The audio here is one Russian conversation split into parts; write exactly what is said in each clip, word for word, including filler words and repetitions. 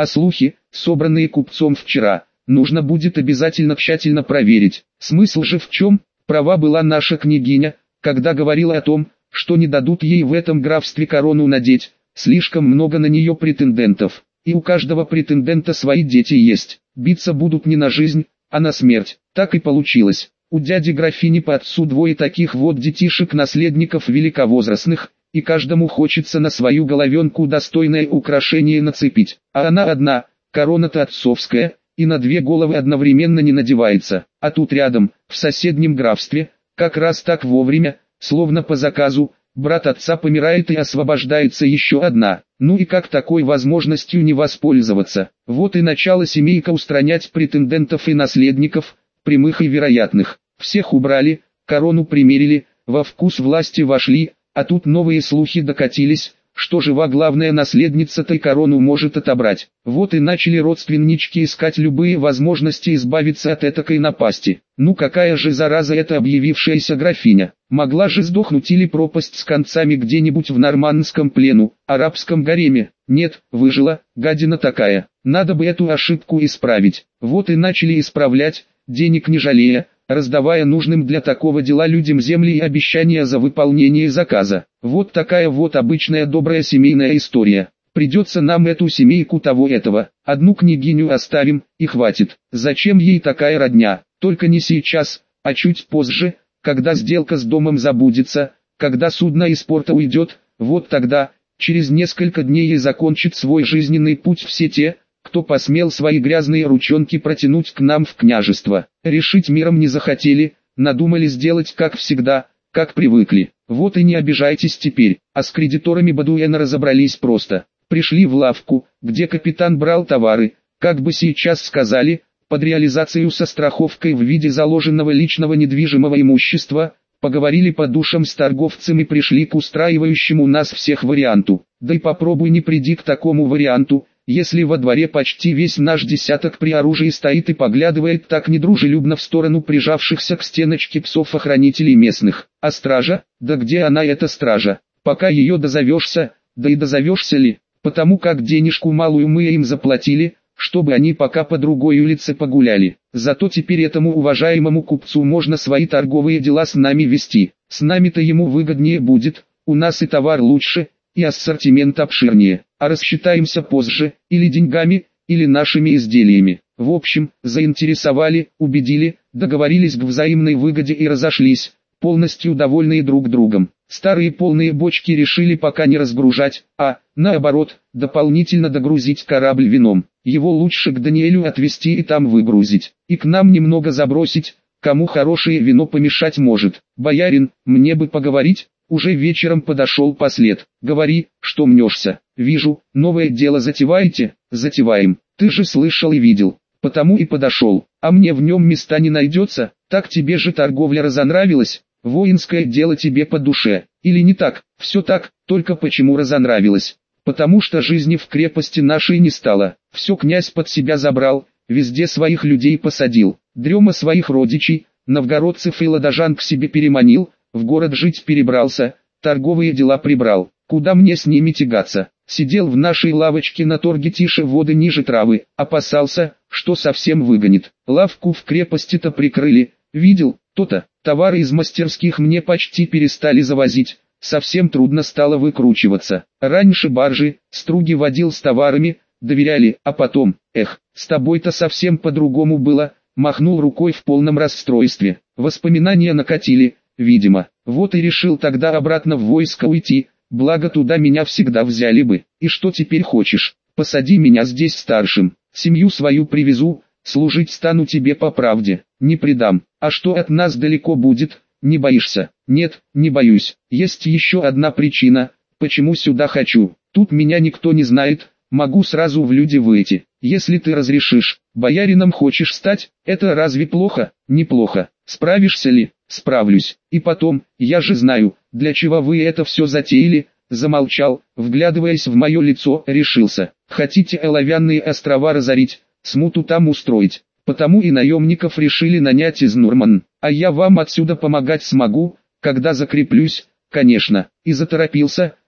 А слухи, собранные купцом вчера, нужно будет обязательно тщательно проверить. Смысл же в чем? Права была наша княгиня, когда говорила о том, что не дадут ей в этом графстве корону надеть, слишком много на нее претендентов, и у каждого претендента свои дети есть, биться будут не на жизнь, а на смерть. Так и получилось. У дяди графини по отцу двое таких вот детишек-наследников великовозрастных, и каждому хочется на свою головенку достойное украшение нацепить. А она одна, корона-то отцовская, и на две головы одновременно не надевается. А тут рядом, в соседнем графстве, как раз так вовремя, словно по заказу, брат отца помирает и освобождается еще одна. Ну и как такой возможностью не воспользоваться? Вот и начало семейка устранять претендентов и наследников, прямых и вероятных. Всех убрали, корону примерили, во вкус власти вошли, а тут новые слухи докатились, что жива главная наследница-то и корону может отобрать. Вот и начали родственнички искать любые возможности избавиться от этакой напасти. Ну какая же зараза эта объявившаяся графиня? Могла же сдохнуть или пропасть с концами где-нибудь в нормандском плену, арабском гареме. Нет, выжила, гадина такая. Надо бы эту ошибку исправить. Вот и начали исправлять, денег не жалея, раздавая нужным для такого дела людям земли и обещания за выполнение заказа. Вот такая вот обычная добрая семейная история. Придется нам эту семейку того-этого, одну княгиню оставим, и хватит. Зачем ей такая родня? Только не сейчас, а чуть позже, когда сделка с домом забудется, когда судно из порта уйдет, вот тогда, через несколько дней и закончит свой жизненный путь все те, кто посмел свои грязные ручонки протянуть к нам в княжество. Решить миром не захотели, надумали сделать как всегда, как привыкли. Вот и не обижайтесь теперь. А с кредиторами Бадуэна разобрались просто. Пришли в лавку, где капитан брал товары, как бы сейчас сказали, под реализацию со страховкой в виде заложенного личного недвижимого имущества, поговорили по душам с торговцем и пришли к устраивающему нас всех варианту. Да и попробуй не приди к такому варианту, если во дворе почти весь наш десяток при оружии стоит и поглядывает так недружелюбно в сторону прижавшихся к стеночке псов-охранителей местных. А стража? Да где она эта стража? Пока ее дозовешься, да и дозовешься ли? Потому как денежку малую мы им заплатили, чтобы они пока по другой улице погуляли. Зато теперь этому уважаемому купцу можно свои торговые дела с нами вести. С нами-то ему выгоднее будет, у нас и товар лучше, и ассортимент обширнее. А рассчитаемся позже, или деньгами, или нашими изделиями. В общем, заинтересовали, убедили, договорились к взаимной выгоде и разошлись, полностью довольные друг другом. Старые полные бочки решили пока не разгружать, а, наоборот, дополнительно догрузить корабль вином. Его лучше к Даниэлю отвезти и там выгрузить. И к нам немного забросить, кому хорошее вино помешать может. Боярин, мне бы поговорить. Уже вечером подошел послед. Говори, что мнешься. Вижу, новое дело затеваете? Затеваем. Ты же слышал и видел. Потому и подошел. А мне в нем места не найдется? Так тебе же торговля разонравилась? Воинское дело тебе по душе. Или не так? Все так, только почему разонравилось? Потому что жизни в крепости нашей не стало. Все князь под себя забрал, везде своих людей посадил. Дрема своих родичей, новгородцев и ладожан к себе переманил, в город жить перебрался, торговые дела прибрал. Куда мне с ними тягаться? Сидел в нашей лавочке на торге тише воды ниже травы, опасался, что совсем выгонит. Лавку в крепости-то прикрыли, видел, то-то, товары из мастерских мне почти перестали завозить, совсем трудно стало выкручиваться. Раньше баржи, струги водил с товарами, доверяли, а потом, эх, с тобой-то совсем по-другому было, махнул рукой в полном расстройстве. Воспоминания накатили, видимо, вот и решил тогда обратно в войско уйти, благо туда меня всегда взяли бы. И что теперь хочешь? Посади меня здесь старшим, семью свою привезу, служить стану тебе по правде, не предам. А что от нас далеко будет, не боишься? Нет, не боюсь. Есть еще одна причина, почему сюда хочу. Тут меня никто не знает, могу сразу в люди выйти. Если ты разрешишь, боярином хочешь стать, это разве плохо? Неплохо. Справишься ли? Справлюсь. И потом, я же знаю, для чего вы это все затеяли. Замолчал, вглядываясь в мое лицо, решился. Хотите оловянные острова разорить, смуту там устроить. Потому и наемников решили нанять из Нурман. А я вам отсюда помогать смогу, когда закреплюсь, конечно. И заторопился,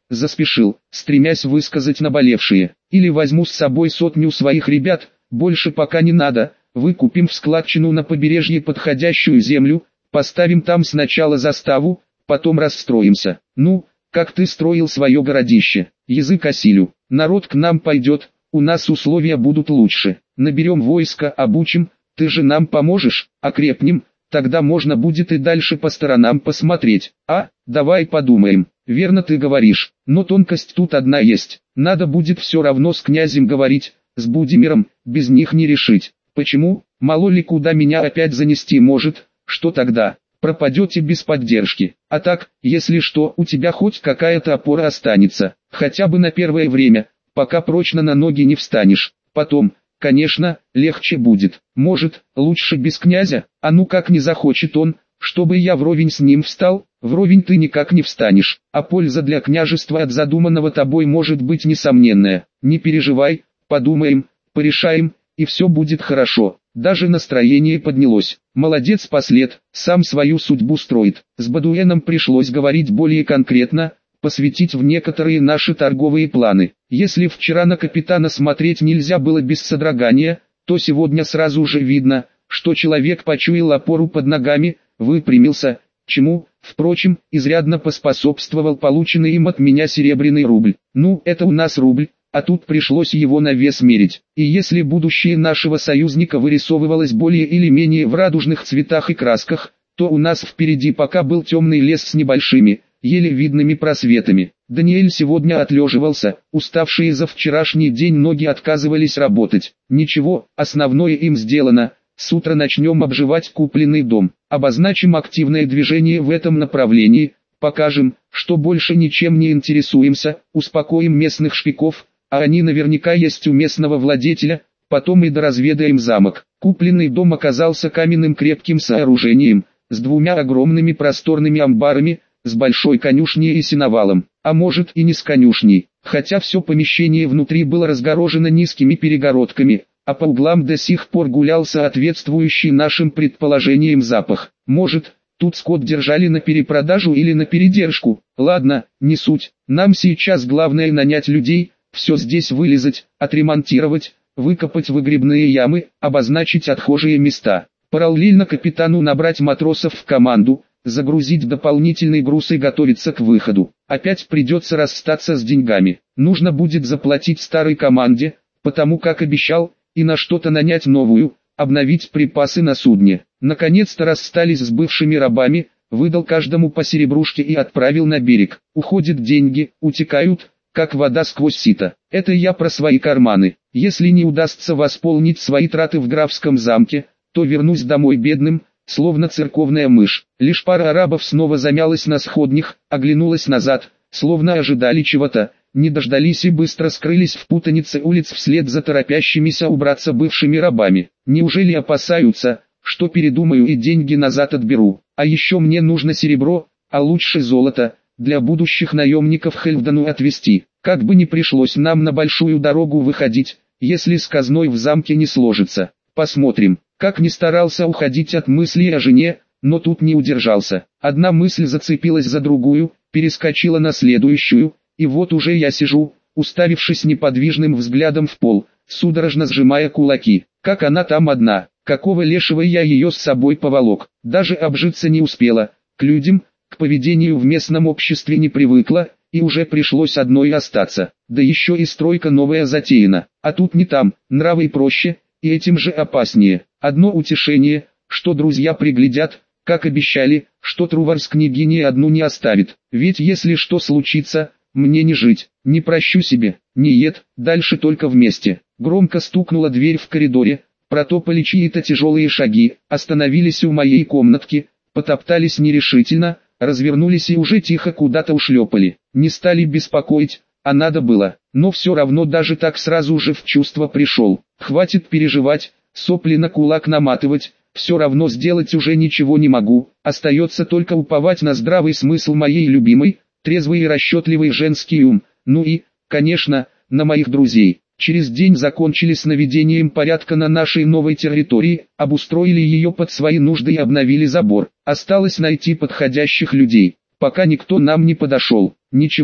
заспешил, стремясь высказать наболевшие. Или возьму с собой сотню своих ребят, больше пока не надо, выкупим в складчину на побережье подходящую землю, поставим там сначала заставу, потом расстроимся. Ну, как ты строил свое городище, язык осилю, народ к нам пойдет, у нас условия будут лучше, наберем войско, обучим, ты же нам поможешь, окрепнем, тогда можно будет и дальше по сторонам посмотреть. А, давай подумаем, верно ты говоришь, но тонкость тут одна есть, надо будет все равно с князем говорить, с Будимиром, без них не решить. Почему, мало ли куда меня опять занести может, что тогда? Пропадете без поддержки, а так, если что, у тебя хоть какая-то опора останется, хотя бы на первое время, пока прочно на ноги не встанешь, потом, конечно, легче будет, может, лучше без князя, а ну как не захочет он, чтобы я вровень с ним встал, вровень ты никак не встанешь, а польза для княжества от задуманного тобой может быть несомненная, не переживай, подумаем, порешаем, и все будет хорошо. Даже настроение поднялось. Молодец Послед, сам свою судьбу строит. С Бадуэном пришлось говорить более конкретно, посвятить в некоторые наши торговые планы. Если вчера на капитана смотреть нельзя было без содрогания, то сегодня сразу же видно, что человек почуял опору под ногами, выпрямился, чему, впрочем, изрядно поспособствовал полученный им от меня серебряный рубль. Ну, это у нас рубль. А тут пришлось его на вес мерить. И если будущее нашего союзника вырисовывалось более или менее в радужных цветах и красках, то у нас впереди пока был темный лес с небольшими, еле видными просветами. Даниэль сегодня отлеживался, уставшие за вчерашний день ноги отказывались работать. Ничего, основное им сделано, с утра начнем обживать купленный дом, обозначим активное движение в этом направлении, покажем, что больше ничем не интересуемся, успокоим местных шпиков, а они наверняка есть у местного владетеля, потом и доразведаем замок. Купленный дом оказался каменным крепким сооружением, с двумя огромными просторными амбарами, с большой конюшней и сеновалом, а может и не с конюшней, хотя все помещение внутри было разгорожено низкими перегородками, а по углам до сих пор гулял соответствующий нашим предположениям запах. Может, тут скот держали на перепродажу или на передержку, ладно, не суть, нам сейчас главное нанять людей, все здесь вылезать, отремонтировать, выкопать выгребные ямы, обозначить отхожие места. Параллельно капитану набрать матросов в команду, загрузить дополнительный груз и готовиться к выходу. Опять придется расстаться с деньгами. Нужно будет заплатить старой команде, потому как обещал, и на что-то нанять новую, обновить припасы на судне. Наконец-то расстались с бывшими рабами, выдал каждому по серебрушке и отправил на берег. Уходят деньги, утекают, как вода сквозь сито. Это я про свои карманы. Если не удастся восполнить свои траты в графском замке, то вернусь домой бедным, словно церковная мышь. Лишь пара арабов снова замялась на сходнях, оглянулась назад, словно ожидали чего-то, не дождались и быстро скрылись в путанице улиц вслед за торопящимися убраться бывшими рабами. Неужели опасаются, что передумаю и деньги назад отберу? А еще мне нужно серебро, а лучше золото, для будущих наемников Хельфдану отвезти. Как бы ни пришлось нам на большую дорогу выходить, если с казной в замке не сложится. Посмотрим. Как ни старался уходить от мыслей о жене, но тут не удержался. Одна мысль зацепилась за другую, перескочила на следующую, и вот уже я сижу, уставившись неподвижным взглядом в пол, судорожно сжимая кулаки. Как она там одна, какого лешего я ее с собой поволок, даже обжиться не успела, к людям, к поведению в местном обществе не привыкла, и уже пришлось одной остаться. Да еще и стройка новая затеяна, а тут не там, нравы проще, и этим же опаснее. Одно утешение, что друзья приглядят, как обещали, что Трувор с княгиней одну не оставит. Ведь если что случится, мне не жить, не прощу себе, не ед, дальше только вместе. Громко стукнула дверь в коридоре, протопали чьи-то тяжелые шаги, остановились у моей комнатки, потоптались нерешительно, развернулись и уже тихо куда-то ушлепали. Не стали беспокоить, а надо было, но все равно даже так сразу же в чувство пришел. Хватит переживать, сопли на кулак наматывать, все равно сделать уже ничего не могу, остается только уповать на здравый смысл моей любимой, трезвый и расчетливый женский ум, ну и, конечно, на моих друзей. Через день закончили с наведением порядка на нашей новой территории, обустроили ее под свои нужды и обновили забор. Осталось найти подходящих людей, пока никто нам не подошел. Ничего,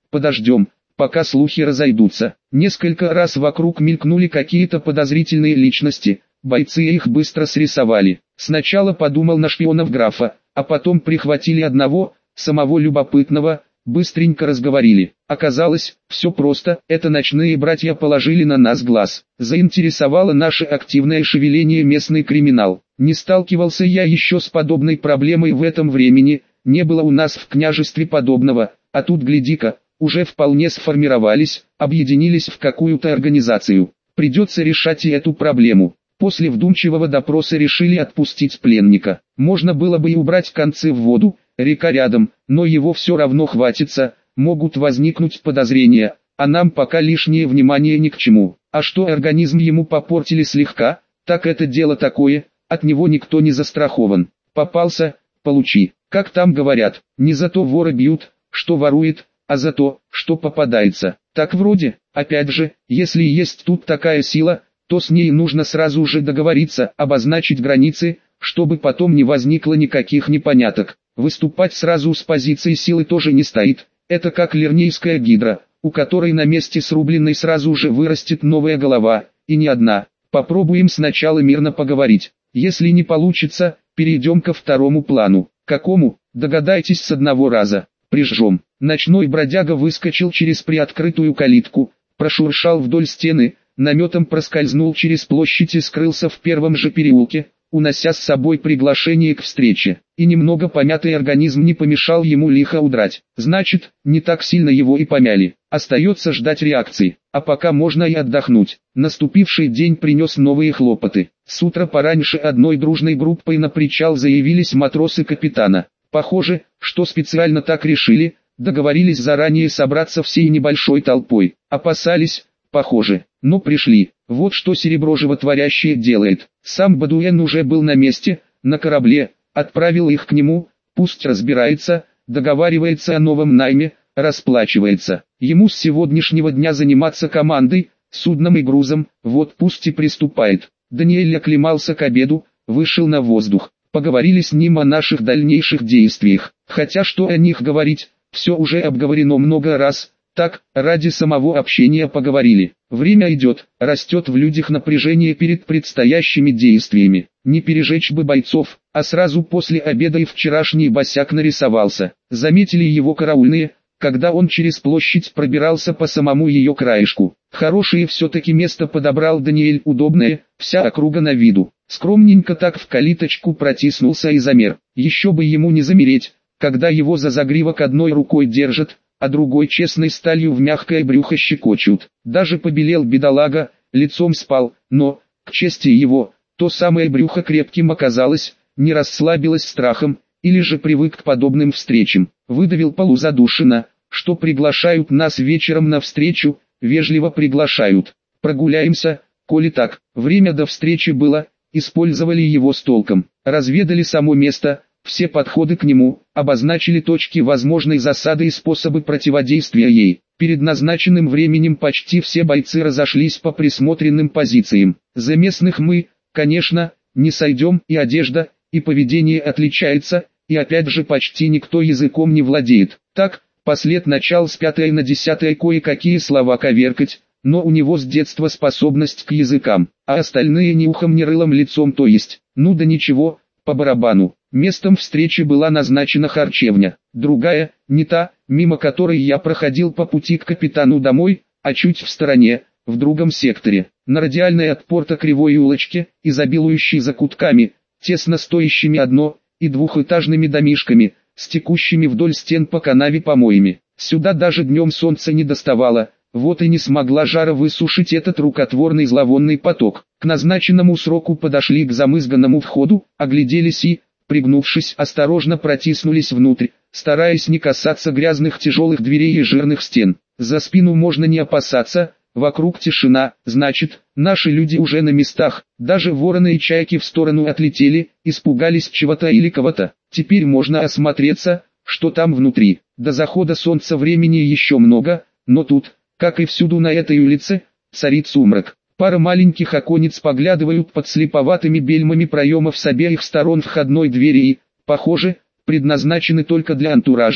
подождем, пока слухи разойдутся. Несколько раз вокруг мелькнули какие-то подозрительные личности, бойцы их быстро срисовали. Сначала подумал на шпионов графа, а потом прихватили одного, самого любопытного, быстренько разговорили. Оказалось, все просто, это ночные братья положили на нас глаз. Заинтересовало наше активное шевеление местный криминал. Не сталкивался я еще с подобной проблемой в этом времени, не было у нас в княжестве подобного, а тут гляди-ка, уже вполне сформировались, объединились в какую-то организацию. Придется решать и эту проблему. После вдумчивого допроса решили отпустить пленника. Можно было бы и убрать концы в воду, река рядом, но его все равно хватится, могут возникнуть подозрения, а нам пока лишнее внимание ни к чему. А что организм ему попортили слегка, так это дело такое, от него никто не застрахован. Попался, получи. Как там говорят, не за то вора бьют, что ворует, а за то, что попадается. Так вроде, опять же, если есть тут такая сила, то с ней нужно сразу же договориться, обозначить границы, чтобы потом не возникло никаких непоняток. Выступать сразу с позиции силы тоже не стоит, это как лирнейская гидра, у которой на месте срубленной сразу же вырастет новая голова, и не одна. Попробуем сначала мирно поговорить, если не получится, перейдем ко второму плану. Какому, догадайтесь с одного раза, прижжем. Ночной бродяга выскочил через приоткрытую калитку, прошуршал вдоль стены, наметом проскользнул через площадь и скрылся в первом же переулке, унося с собой приглашение к встрече. И немного помятый организм не помешал ему лихо удрать. Значит, не так сильно его и помяли. Остается ждать реакции, а пока можно и отдохнуть. Наступивший день принес новые хлопоты. С утра пораньше одной дружной группой на причал заявились матросы капитана. Похоже, что специально так решили, договорились заранее собраться всей небольшой толпой. Опасались, похоже, но пришли. Вот что серебро животворящее делает. Сам Бадуэн уже был на месте, на корабле, отправил их к нему, пусть разбирается, договаривается о новом найме, расплачивается. Ему с сегодняшнего дня заниматься командой, судном и грузом, вот пусть и приступает. Даниэль оклемался к обеду, вышел на воздух. Поговорили с ним о наших дальнейших действиях. Хотя что о них говорить, все уже обговорено много раз. Так, ради самого общения поговорили. Время идет, растет в людях напряжение перед предстоящими действиями. Не пережечь бы бойцов, а сразу после обеда и вчерашний босяк нарисовался. Заметили его караульные, когда он через площадь пробирался по самому ее краешку. Хорошее все-таки место подобрал Даниэль, удобное, вся округа на виду. Скромненько так в калиточку протиснулся и замер. Еще бы ему не замереть, когда его за загривок одной рукой держат, а другой честной сталью в мягкое брюхо щекочут. Даже побелел бедолага, лицом спал, но, к чести его, то самое брюхо крепким оказалось, не расслабилось страхом, или же привык к подобным встречам. Выдавил полузадушенно, что приглашают нас вечером на встречу, вежливо приглашают. Прогуляемся, коли так. Время до встречи было, использовали его с толком. Разведали само место, все подходы к нему, обозначили точки возможной засады и способы противодействия ей. Перед назначенным временем почти все бойцы разошлись по присмотренным позициям. За местных мы, конечно, не сойдем, и одежда, и поведение отличается, и опять же почти никто языком не владеет. Так, послед начал с пятой на десятое кое-какие слова коверкать, но у него с детства способность к языкам, а остальные ни ухом ни рылом лицом, то есть, ну да ничего, по барабану. Местом встречи была назначена харчевня, другая, не та, мимо которой я проходил по пути к капитану домой, а чуть в стороне, в другом секторе, на радиальной от порта кривой улочке, изобилующей закутками, тесно стоящими одно- и двухэтажными домишками, с текущими вдоль стен по канаве помоями. Сюда даже днем солнце не доставало, вот и не смогла жара высушить этот рукотворный зловонный поток. К назначенному сроку подошли к замызганному входу, огляделись и, пригнувшись, осторожно протиснулись внутрь, стараясь не касаться грязных тяжелых дверей и жирных стен. За спину можно не опасаться, вокруг тишина, значит, наши люди уже на местах, даже вороны и чайки в сторону отлетели, испугались чего-то или кого-то. Теперь можно осмотреться, что там внутри. До захода солнца времени еще много, но тут, как и всюду на этой улице, царит сумрак. Пара маленьких оконец поглядывают под слеповатыми бельмами проемов с обеих сторон входной двери и, похоже, предназначены только для антуража.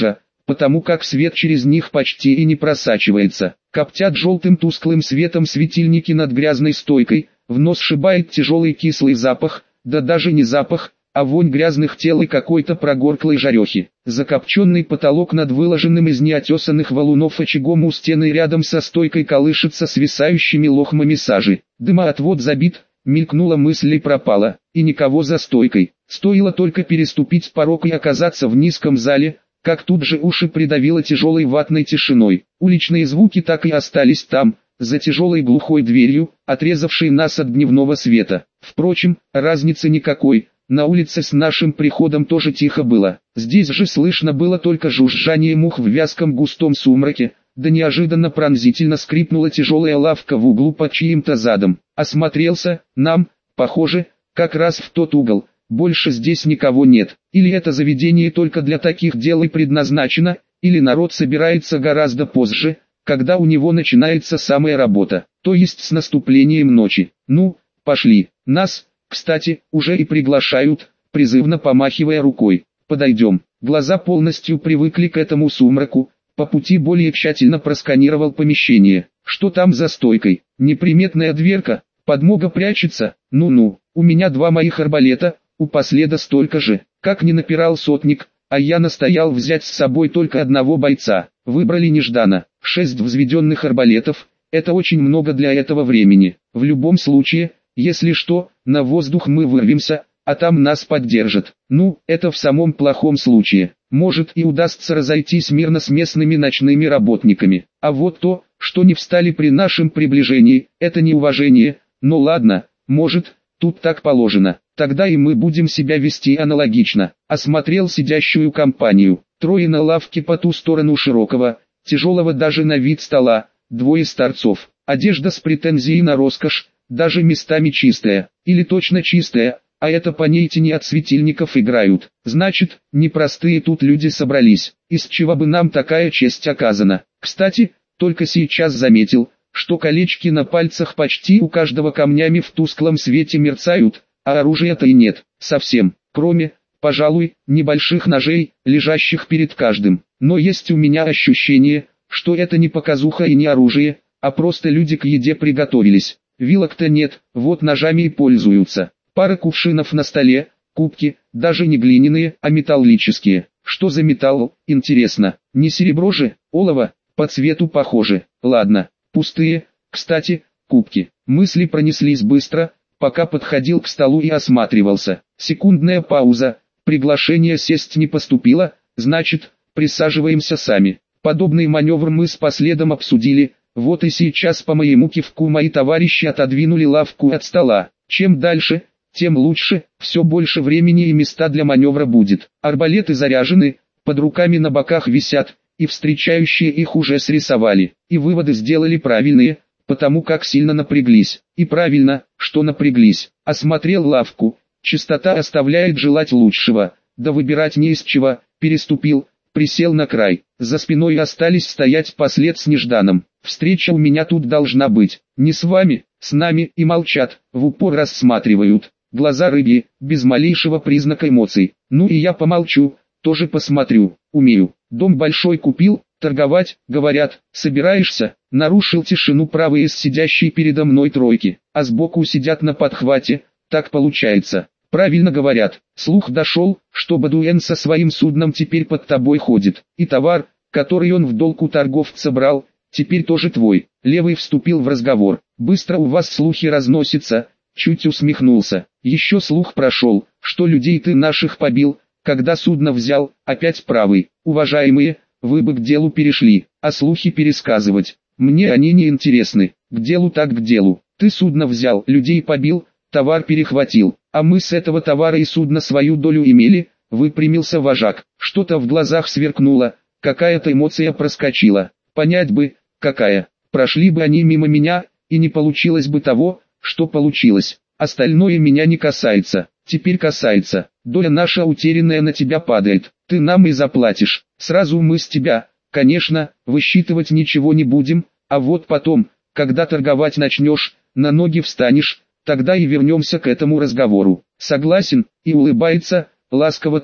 потому как свет через них почти и не просачивается. Коптят желтым тусклым светом светильники над грязной стойкой, в нос шибает тяжелый кислый запах, да даже не запах, а вонь грязных тел и какой-то прогорклой жарехи. Закопченный потолок над выложенным из неотесанных валунов очагом у стены рядом со стойкой колышется свисающими лохмами сажи. Дымоотвод забит, мелькнула мысль и пропала, и никого за стойкой. Стоило только переступить порог и оказаться в низком зале, как тут же уши придавило тяжелой ватной тишиной. Уличные звуки так и остались там, за тяжелой глухой дверью, отрезавшей нас от дневного света. Впрочем, разницы никакой. На улице с нашим приходом тоже тихо было. Здесь же слышно было только жужжание мух в вязком густом сумраке, да неожиданно пронзительно скрипнула тяжелая лавка в углу под чьим-то задом. Осмотрелся, нам, похоже, как раз в тот угол. Больше здесь никого нет. Или это заведение только для таких дел и предназначено, или народ собирается гораздо позже, когда у него начинается самая работа, то есть с наступлением ночи. Ну, пошли. Нас, кстати, уже и приглашают, призывно помахивая рукой. Подойдем. Глаза полностью привыкли к этому сумраку, по пути более тщательно просканировал помещение. Что там за стойкой? Неприметная дверка, подмога прячется, ну-ну, у меня два моих арбалета, у последа столько же. Как ни напирал сотник, а я настоял взять с собой только одного бойца. Выбрали нежданно. Шесть взведенных арбалетов, это очень много для этого времени. В любом случае, если что, на воздух мы вырвемся, а там нас поддержат. Ну, это в самом плохом случае. Может и удастся разойтись мирно с местными ночными работниками. А вот то, что не встали при нашем приближении, это неуважение. Ну ладно, может, тут так положено. Тогда и мы будем себя вести аналогично. Осмотрел сидящую компанию. Трое на лавке по ту сторону широкого, тяжелого даже на вид стола, двое старцов. Одежда с претензией на роскошь, даже местами чистая, или точно чистая, а это по ней тени от светильников играют. Значит, непростые тут люди собрались, из чего бы нам такая честь оказана. Кстати, только сейчас заметил, что колечки на пальцах почти у каждого камнями в тусклом свете мерцают, а оружия-то и нет, совсем, кроме, пожалуй, небольших ножей, лежащих перед каждым. Но есть у меня ощущение, что это не показуха и не оружие, а просто люди к еде приготовились. Вилок-то нет, вот ножами и пользуются. Пара кувшинов на столе, кубки, даже не глиняные, а металлические. Что за металл, интересно, не серебро же, олово, по цвету похоже. Ладно, пустые, кстати, кубки. Мысли пронеслись быстро, пока подходил к столу и осматривался. Секундная пауза, приглашение сесть не поступило, значит, присаживаемся сами. Подобный маневр мы с последом обсудили. Вот и сейчас по моему кивку мои товарищи отодвинули лавку от стола. Чем дальше, тем лучше, все больше времени и места для маневра будет. Арбалеты заряжены, под руками на боках висят, и встречающие их уже срисовали. И выводы сделали правильные, потому как сильно напряглись. И правильно, что напряглись. Осмотрел лавку, чистота оставляет желать лучшего, да выбирать не из чего, переступил, присел на край. За спиной остались стоять послед с нежданом. Встреча у меня тут должна быть. Не с вами, с нами, и молчат, в упор рассматривают. Глаза рыбьи, без малейшего признака эмоций. Ну и я помолчу, тоже посмотрю, умею. Дом большой купил, торговать, говорят, собираешься? Нарушил тишину правый из сидящей передо мной тройки, а сбоку сидят на подхвате, так получается. Правильно говорят, слух дошел, что Бадуэн со своим судном теперь под тобой ходит, и товар, который он в долг у торговца брал, теперь тоже твой. Левый вступил в разговор. Быстро у вас слухи разносятся, чуть усмехнулся. Еще слух прошел, что людей ты наших побил, когда судно взял, опять правый. Уважаемые, вы бы к делу перешли, а слухи пересказывать. Мне они не интересны. К делу так к делу. Ты судно взял, людей побил, товар перехватил, а мы с этого товара и судна свою долю имели. Выпрямился вожак. Что-то в глазах сверкнуло, какая-то эмоция проскочила. Понять бы, какая. Прошли бы они мимо меня, и не получилось бы того, что получилось. Остальное меня не касается. Теперь касается. Доля наша утерянная на тебя падает. Ты нам и заплатишь. Сразу мы с тебя, конечно, высчитывать ничего не будем, а вот потом, когда торговать начнешь, на ноги встанешь, тогда и вернемся к этому разговору. Согласен, и улыбается, ласково так,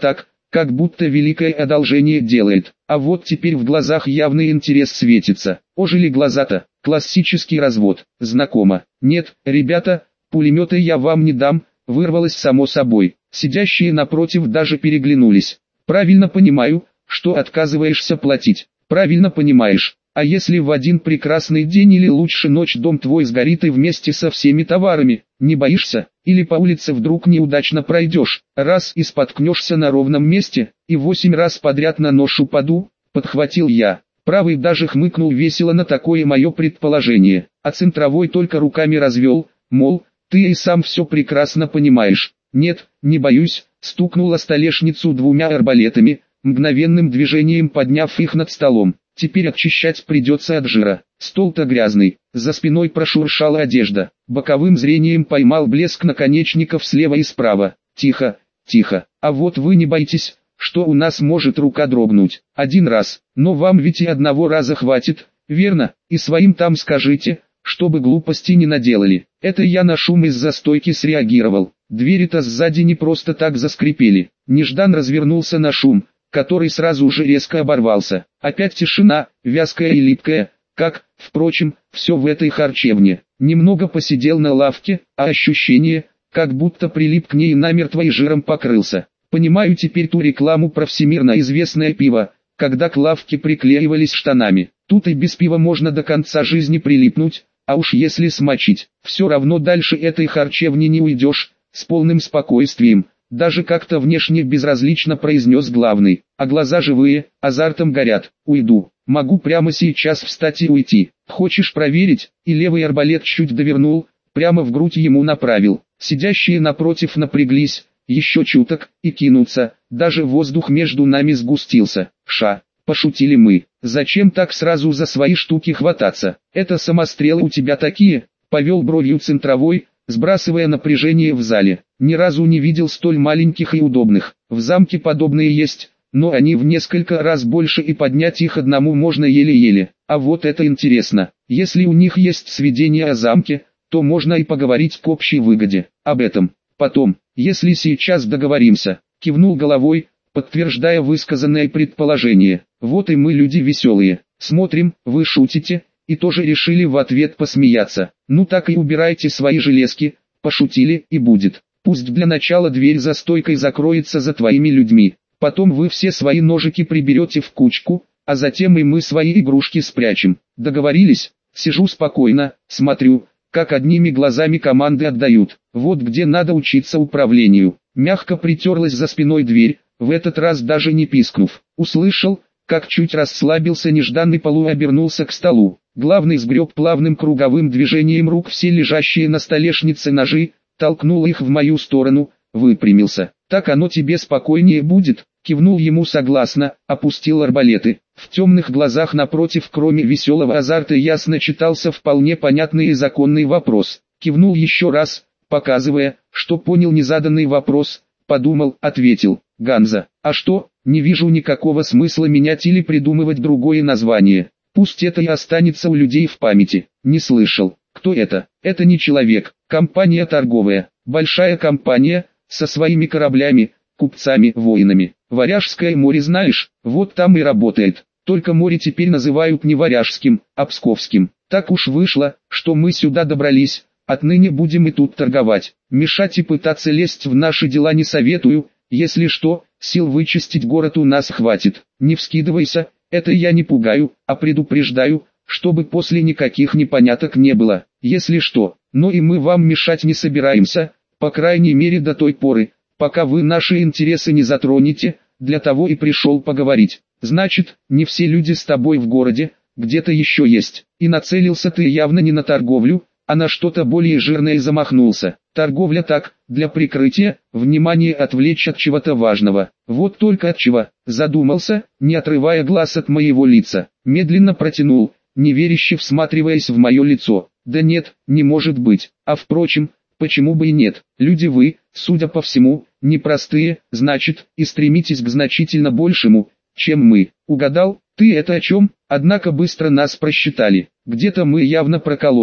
как будто великое одолжение делает. А вот теперь в глазах явный интерес светится. Ожили глаза-то, классический развод, знакомо. Нет, ребята, пулемета я вам не дам, вырвалось само собой. Сидящие напротив даже переглянулись. Правильно понимаю, что отказываешься платить. Правильно понимаешь. А если в один прекрасный день или лучше ночь дом твой сгорит и вместе со всеми товарами, не боишься? Или по улице вдруг неудачно пройдешь, раз и споткнешься на ровном месте, и восемь раз подряд на нож упаду? Подхватил я. Правый даже хмыкнул весело на такое мое предположение, а центровой только руками развел, мол, ты и сам все прекрасно понимаешь. Нет, не боюсь, стукнула столешницу двумя арбалетами, мгновенным движением подняв их над столом. Теперь очищать придется от жира. Стол-то грязный, за спиной прошуршала одежда. Боковым зрением поймал блеск наконечников слева и справа. Тихо, тихо. А вот вы не боитесь, что у нас может рука дрогнуть. Один раз, но вам ведь и одного раза хватит, верно? И своим там скажите, чтобы глупости не наделали. Это я на шум из-за стойки среагировал. Двери-то сзади не просто так заскрипели. Неждан развернулся на шум, который сразу же резко оборвался. Опять тишина, вязкая и липкая, как, впрочем, все в этой харчевне. Немного посидел на лавке, а ощущение, как будто прилип к ней намертво и жиром покрылся. Понимаю теперь ту рекламу про всемирно известное пиво, когда к лавке приклеивались штанами. Тут и без пива можно до конца жизни прилипнуть, а уж если смочить, все равно дальше этой харчевни не уйдешь, с полным спокойствием. Даже как-то внешне безразлично произнес главный, а глаза живые, азартом горят. Уйду, могу прямо сейчас встать и уйти. Хочешь проверить? И левый арбалет чуть довернул, прямо в грудь ему направил. Сидящие напротив напряглись, еще чуток, и кинутся, даже воздух между нами сгустился. Ша, пошутили мы, зачем так сразу за свои штуки хвататься? Это самострелы у тебя такие? Повел бровью центровой, сбрасывая напряжение в зале. Ни разу не видел столь маленьких и удобных. В замке подобные есть, но они в несколько раз больше и поднять их одному можно еле-еле. А вот это интересно. Если у них есть сведения о замке, то можно и поговорить к общей выгоде. Об этом потом, если сейчас договоримся. Кивнул головой, подтверждая высказанное предположение. Вот и мы люди веселые. Смотрим, вы шутите, и тоже решили в ответ посмеяться. Ну так и убирайте свои железки, пошутили и будет. Пусть для начала дверь за стойкой закроется за твоими людьми. Потом вы все свои ножики приберете в кучку, а затем и мы свои игрушки спрячем. Договорились? Сижу спокойно, смотрю, как одними глазами команды отдают. Вот где надо учиться управлению. Мягко притерлась за спиной дверь, в этот раз даже не пискнув. Услышал, как чуть расслабился нежданный полу и обернулся к столу. Главный сгреб плавным круговым движением рук все лежащие на столешнице ножи, толкнул их в мою сторону, выпрямился. «Так оно тебе спокойнее будет», кивнул ему согласно, опустил арбалеты. В темных глазах напротив, кроме веселого азарта, ясно читался вполне понятный и законный вопрос. Кивнул еще раз, показывая, что понял незаданный вопрос, подумал, ответил. «Ганза, а что, не вижу никакого смысла менять или придумывать другое название. Пусть это и останется у людей в памяти». Не слышал. Кто это? Это не человек, компания торговая, большая компания, со своими кораблями, купцами, воинами. Варяжское море знаешь, вот там и работает. Только море теперь называют не Варяжским, а Псковским. Так уж вышло, что мы сюда добрались, отныне будем и тут торговать. Мешать и пытаться лезть в наши дела не советую, если что, сил вычистить город у нас хватит. Не вскидывайся, это я не пугаю, а предупреждаю, чтобы после никаких непоняток не было, если что. Но и мы вам мешать не собираемся, по крайней мере до той поры, пока вы наши интересы не затронете, для того и пришел поговорить. Значит, не все люди с тобой в городе, где-то еще есть. И нацелился ты явно не на торговлю, а на что-то более жирное и замахнулся. Торговля так, для прикрытия, внимание отвлечь от чего-то важного. Вот только от чего. Задумался, не отрывая глаз от моего лица. Медленно протянул, неверяще всматриваясь в мое лицо. Да нет, не может быть. А впрочем, почему бы и нет? Люди вы, судя по всему, непростые, значит, и стремитесь к значительно большему, чем мы. Угадал? Ты это о чем? Однако быстро нас просчитали. Где-то мы явно прокололись.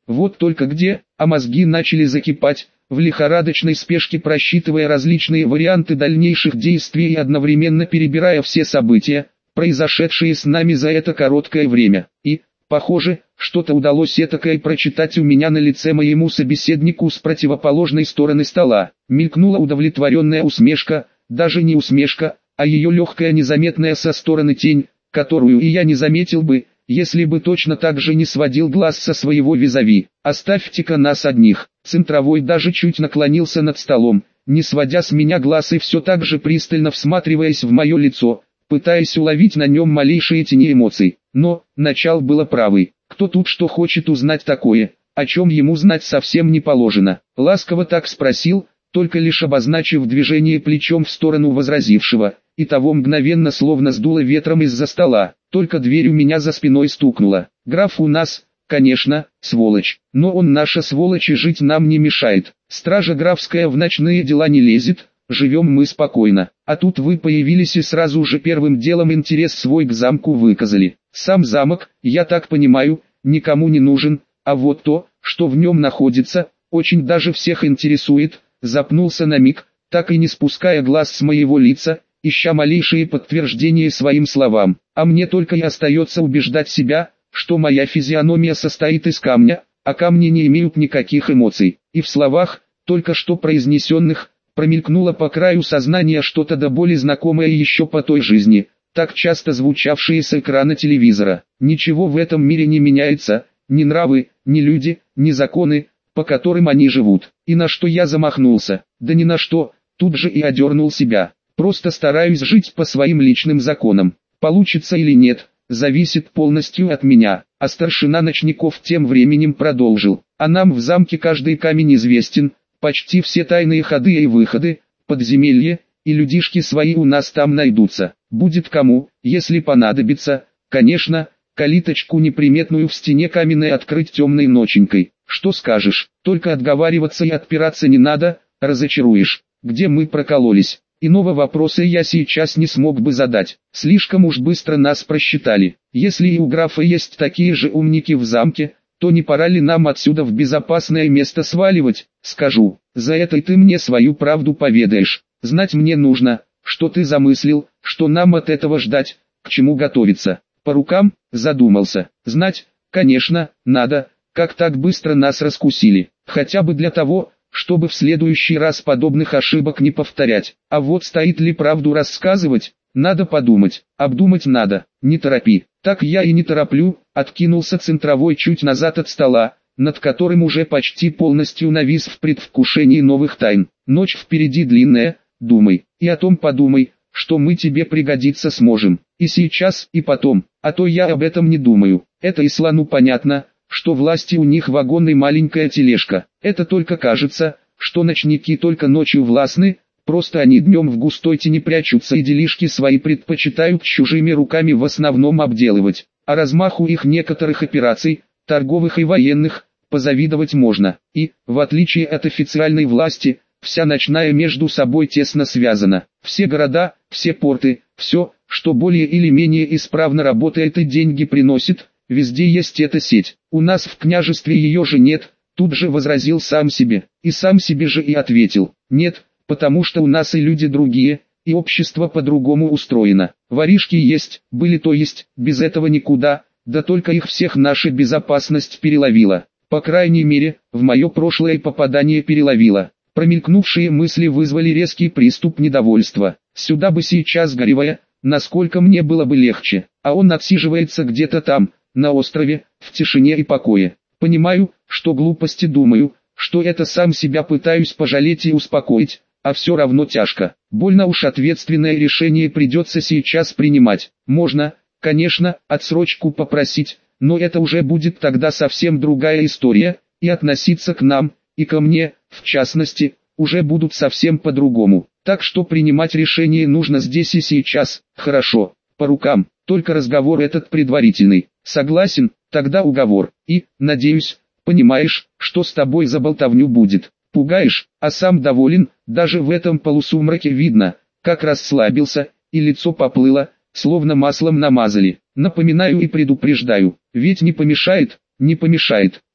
Вот только где, а мозги начали закипать, в лихорадочной спешке просчитывая различные варианты дальнейших действий и одновременно перебирая все события, произошедшие с нами за это короткое время. И, похоже, что-то удалось этакое прочитать у меня на лице моему собеседнику с противоположной стороны стола. Мелькнула удовлетворенная усмешка, даже не усмешка, а ее легкая незаметная со стороны тень, которую и я не заметил бы, если бы точно так же не сводил глаз со своего визави. «Оставьте-ка нас одних». Центровой даже чуть наклонился над столом, не сводя с меня глаз и все так же пристально всматриваясь в мое лицо, пытаясь уловить на нем малейшие тени эмоций. Но, начал было правый. Кто тут что хочет узнать такое, о чем ему знать совсем не положено? Ласково так спросил, только лишь обозначив движение плечом в сторону возразившего, и того мгновенно словно сдуло ветром из-за стола. Только дверь у меня за спиной стукнула. Граф у нас, конечно, сволочь, но он наша сволочь и жить нам не мешает. Стража графская в ночные дела не лезет, живем мы спокойно. А тут вы появились и сразу же первым делом интерес свой к замку выказали. Сам замок, я так понимаю, никому не нужен, а вот то, что в нем находится, очень даже всех интересует. Запнулся на миг, так и не спуская глаз с моего лица, ища малейшие подтверждения своим словам. А мне только и остается убеждать себя, что моя физиономия состоит из камня, а камни не имеют никаких эмоций. И в словах, только что произнесенных, промелькнуло по краю сознания что-то до боли знакомое еще по той жизни, так часто звучавшее с экрана телевизора. Ничего в этом мире не меняется, ни нравы, ни люди, ни законы, по которым они живут. И на что я замахнулся? Да ни на что, тут же и одернул себя. Просто стараюсь жить по своим личным законам. Получится или нет, зависит полностью от меня. А старшина Ночников тем временем продолжил. А нам в замке каждый камень известен, почти все тайные ходы и выходы, подземелья, и людишки свои у нас там найдутся. Будет кому, если понадобится, конечно, калиточку неприметную в стене каменной открыть темной ноченькой. Что скажешь, только отговариваться и отпираться не надо, разочаруешь. Где мы прокололись? Иного вопроса я сейчас не смог бы задать. Слишком уж быстро нас просчитали. Если и у графа есть такие же умники в замке, то не пора ли нам отсюда в безопасное место сваливать? Скажу, за это и ты мне свою правду поведаешь. Знать мне нужно, что ты замыслил, что нам от этого ждать, к чему готовиться. По рукам, задумался. Знать, конечно, надо, как так быстро нас раскусили. Хотя бы для того, чтобы в следующий раз подобных ошибок не повторять. А вот стоит ли правду рассказывать, надо подумать, обдумать надо, не торопи. Так я и не тороплю, откинулся Центровой чуть назад от стола, над которым уже почти полностью навис в предвкушении новых тайн. Ночь впереди длинная, думай, и о том подумай, что мы тебе пригодиться сможем. И сейчас, и потом, а то я об этом не думаю. Это и слону понятно, что власти у них вагон и маленькая тележка. Это только кажется, что ночники только ночью властны, просто они днем в густой тени прячутся и делишки свои предпочитают чужими руками в основном обделывать. А размаху их некоторых операций, торговых и военных, позавидовать можно. И, в отличие от официальной власти, вся ночная между собой тесно связана. Все города, все порты, все, что более или менее исправно работает и деньги приносит, везде есть эта сеть. У нас в княжестве ее же нет, тут же возразил сам себе. И сам себе же и ответил, нет, потому что у нас и люди другие, и общество по-другому устроено. Воришки есть, были то есть, без этого никуда, да только их всех наша безопасность переловила. По крайней мере, в мое прошлое попадание переловила. Промелькнувшие мысли вызвали резкий приступ недовольства. Сюда бы сейчас горевая, насколько мне было бы легче, а он отсиживается где-то там, на острове, в тишине и покое. Понимаю, что глупости думаю, что это сам себя пытаюсь пожалеть и успокоить, а все равно тяжко. Больно уж ответственное решение придется сейчас принимать. Можно, конечно, отсрочку попросить, но это уже будет тогда совсем другая история, и относиться к нам, и ко мне, в частности, уже будут совсем по-другому. Так что принимать решение нужно здесь и сейчас. Хорошо, по рукам, только разговор этот предварительный. Согласен, тогда уговор. И, надеюсь, понимаешь, что с тобой за болтовню будет. Пугаешь, а сам доволен, даже в этом полусумраке видно, как расслабился, и лицо поплыло, словно маслом намазали. Напоминаю и предупреждаю, ведь не помешает, не помешает.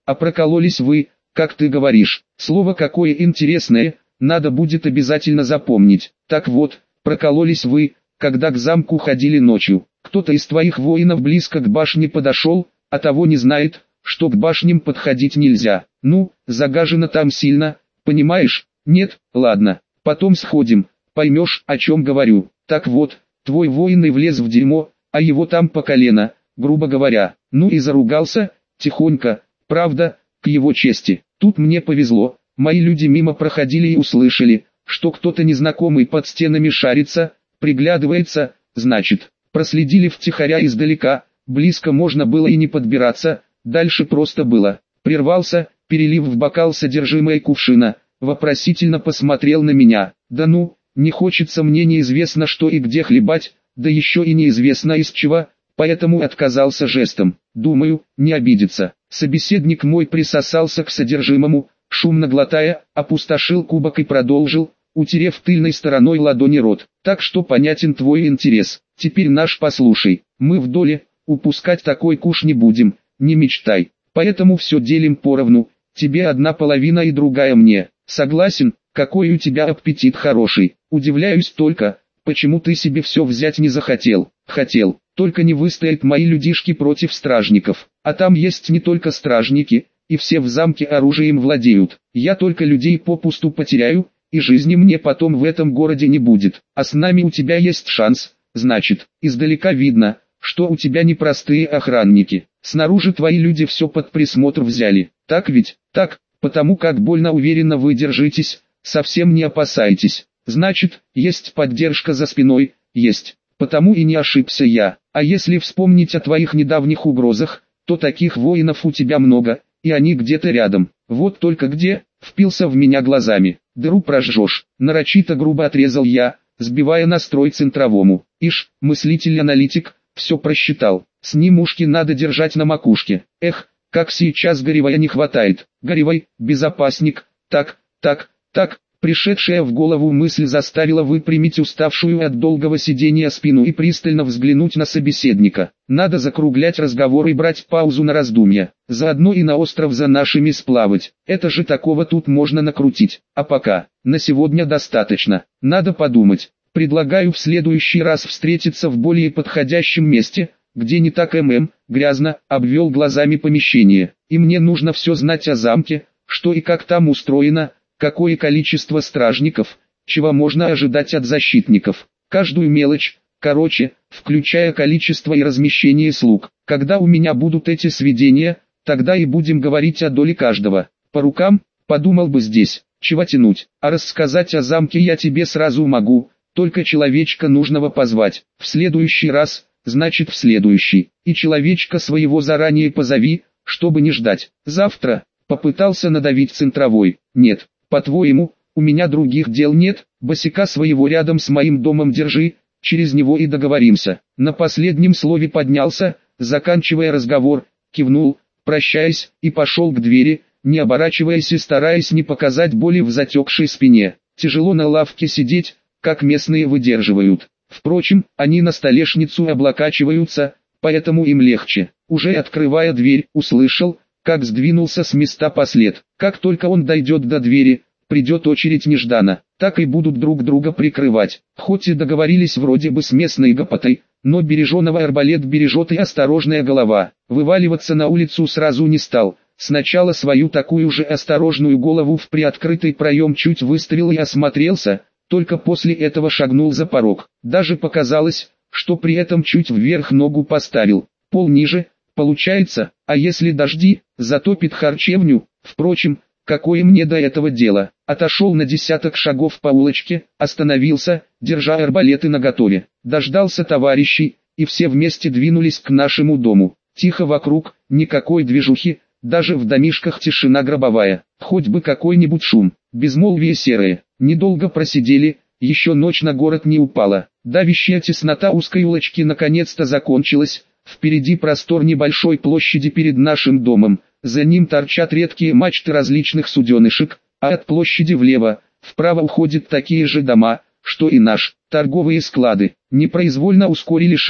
А прокололись вы, как ты говоришь. Слово какое интересное, надо будет обязательно запомнить. Так вот, прокололись вы, когда к замку ходили ночью. Кто-то из твоих воинов близко к башне подошел, а того не знает, что к башням подходить нельзя. Ну, загажено там сильно, понимаешь? Нет, ладно, потом сходим, поймешь, о чем говорю. Так вот, твой воин и влез в дерьмо, а его там по колено, грубо говоря. Ну и заругался, тихонько, правда, к его чести. Тут мне повезло, мои люди мимо проходили и услышали, что кто-то незнакомый под стенами шарится, приглядывается, значит, проследили втихаря издалека, близко можно было и не подбираться, дальше просто было. Прервался, перелив в бокал содержимое кувшина, вопросительно посмотрел на меня. Да ну, не хочется мне неизвестно что и где хлебать, да еще и неизвестно из чего, поэтому отказался жестом. Думаю, не обидится. Собеседник мой присосался к содержимому, шумно глотая, опустошил кубок и продолжил, утерев тыльной стороной ладони рот. Так что понятен твой интерес. Теперь наш послушай. Мы в доле, упускать такой куш не будем, не мечтай. Поэтому все делим поровну, тебе одна половина и другая мне. Согласен, какой у тебя аппетит хороший. Удивляюсь только, почему ты себе все взять не захотел. Хотел, только не выстоят мои людишки против стражников. А там есть не только стражники, и все в замке оружием владеют. Я только людей попусту потеряю, и жизни мне потом в этом городе не будет. А с нами у тебя есть шанс, значит, издалека видно, что у тебя непростые охранники. Снаружи твои люди все под присмотр взяли. Так ведь? Так, потому как больно уверенно вы держитесь, совсем не опасайтесь. Значит, есть поддержка за спиной, есть. Потому и не ошибся я. А если вспомнить о твоих недавних угрозах, то таких воинов у тебя много, и они где-то рядом. Вот только где, впился в меня глазами. Дыру прожжешь. Нарочито грубо отрезал я, сбивая настрой центровому. Ишь, мыслитель-аналитик, все просчитал. С ним ушки надо держать на макушке. Эх, как сейчас Горевая не хватает. Горевой, безопасник, так, так, так. Пришедшая в голову мысль заставила выпрямить уставшую от долгого сидения спину и пристально взглянуть на собеседника. Надо закруглять разговор и брать паузу на раздумья. Заодно и на остров за нашими сплавать. Это же такого тут можно накрутить. А пока, на сегодня достаточно. Надо подумать. Предлагаю в следующий раз встретиться в более подходящем месте, где не так мм, грязно, обвел глазами помещение. И мне нужно все знать о замке, что и как там устроено, какое количество стражников, чего можно ожидать от защитников. Каждую мелочь, короче, включая количество и размещение слуг. Когда у меня будут эти сведения, тогда и будем говорить о доле каждого. По рукам, подумал бы здесь, чего тянуть. А рассказать о замке я тебе сразу могу, только человечка нужного позвать. В следующий раз, значит в следующий. И человечка своего заранее позови, чтобы не ждать. Завтра, попытался надавить центровой. Нет. По-твоему, у меня других дел нет, босика своего рядом с моим домом держи, через него и договоримся. На последнем слове поднялся, заканчивая разговор, кивнул, прощаясь, и пошел к двери, не оборачиваясь и стараясь не показать боли в затекшей спине. Тяжело на лавке сидеть, как местные выдерживают. Впрочем, они на столешницу облокачиваются, поэтому им легче. Уже открывая дверь, услышал, как сдвинулся с места послед. Как только он дойдет до двери, придет очередь нежданно, так и будут друг друга прикрывать. Хоть и договорились вроде бы с местной гопотой, но береженого арбалет бережет и осторожная голова. Вываливаться на улицу сразу не стал. Сначала свою такую же осторожную голову в приоткрытый проем чуть выставил и осмотрелся, только после этого шагнул за порог. Даже показалось, что при этом чуть вверх ногу поставил. Пол ниже. Получается, а если дожди, затопит харчевню, впрочем, какое мне до этого дело. Отошел на десяток шагов по улочке, остановился, держа арбалеты наготове. Дождался товарищей, и все вместе двинулись к нашему дому. Тихо вокруг, никакой движухи, даже в домишках тишина гробовая. Хоть бы какой-нибудь шум, безмолвие серое. Недолго просидели, еще ночь на город не упала. Давящая теснота узкой улочки наконец-то закончилась. Впереди простор небольшой площади перед нашим домом, за ним торчат редкие мачты различных суденышек, а от площади влево, вправо уходят такие же дома, что и наш, торговые склады. Непроизвольно ускорили шаг,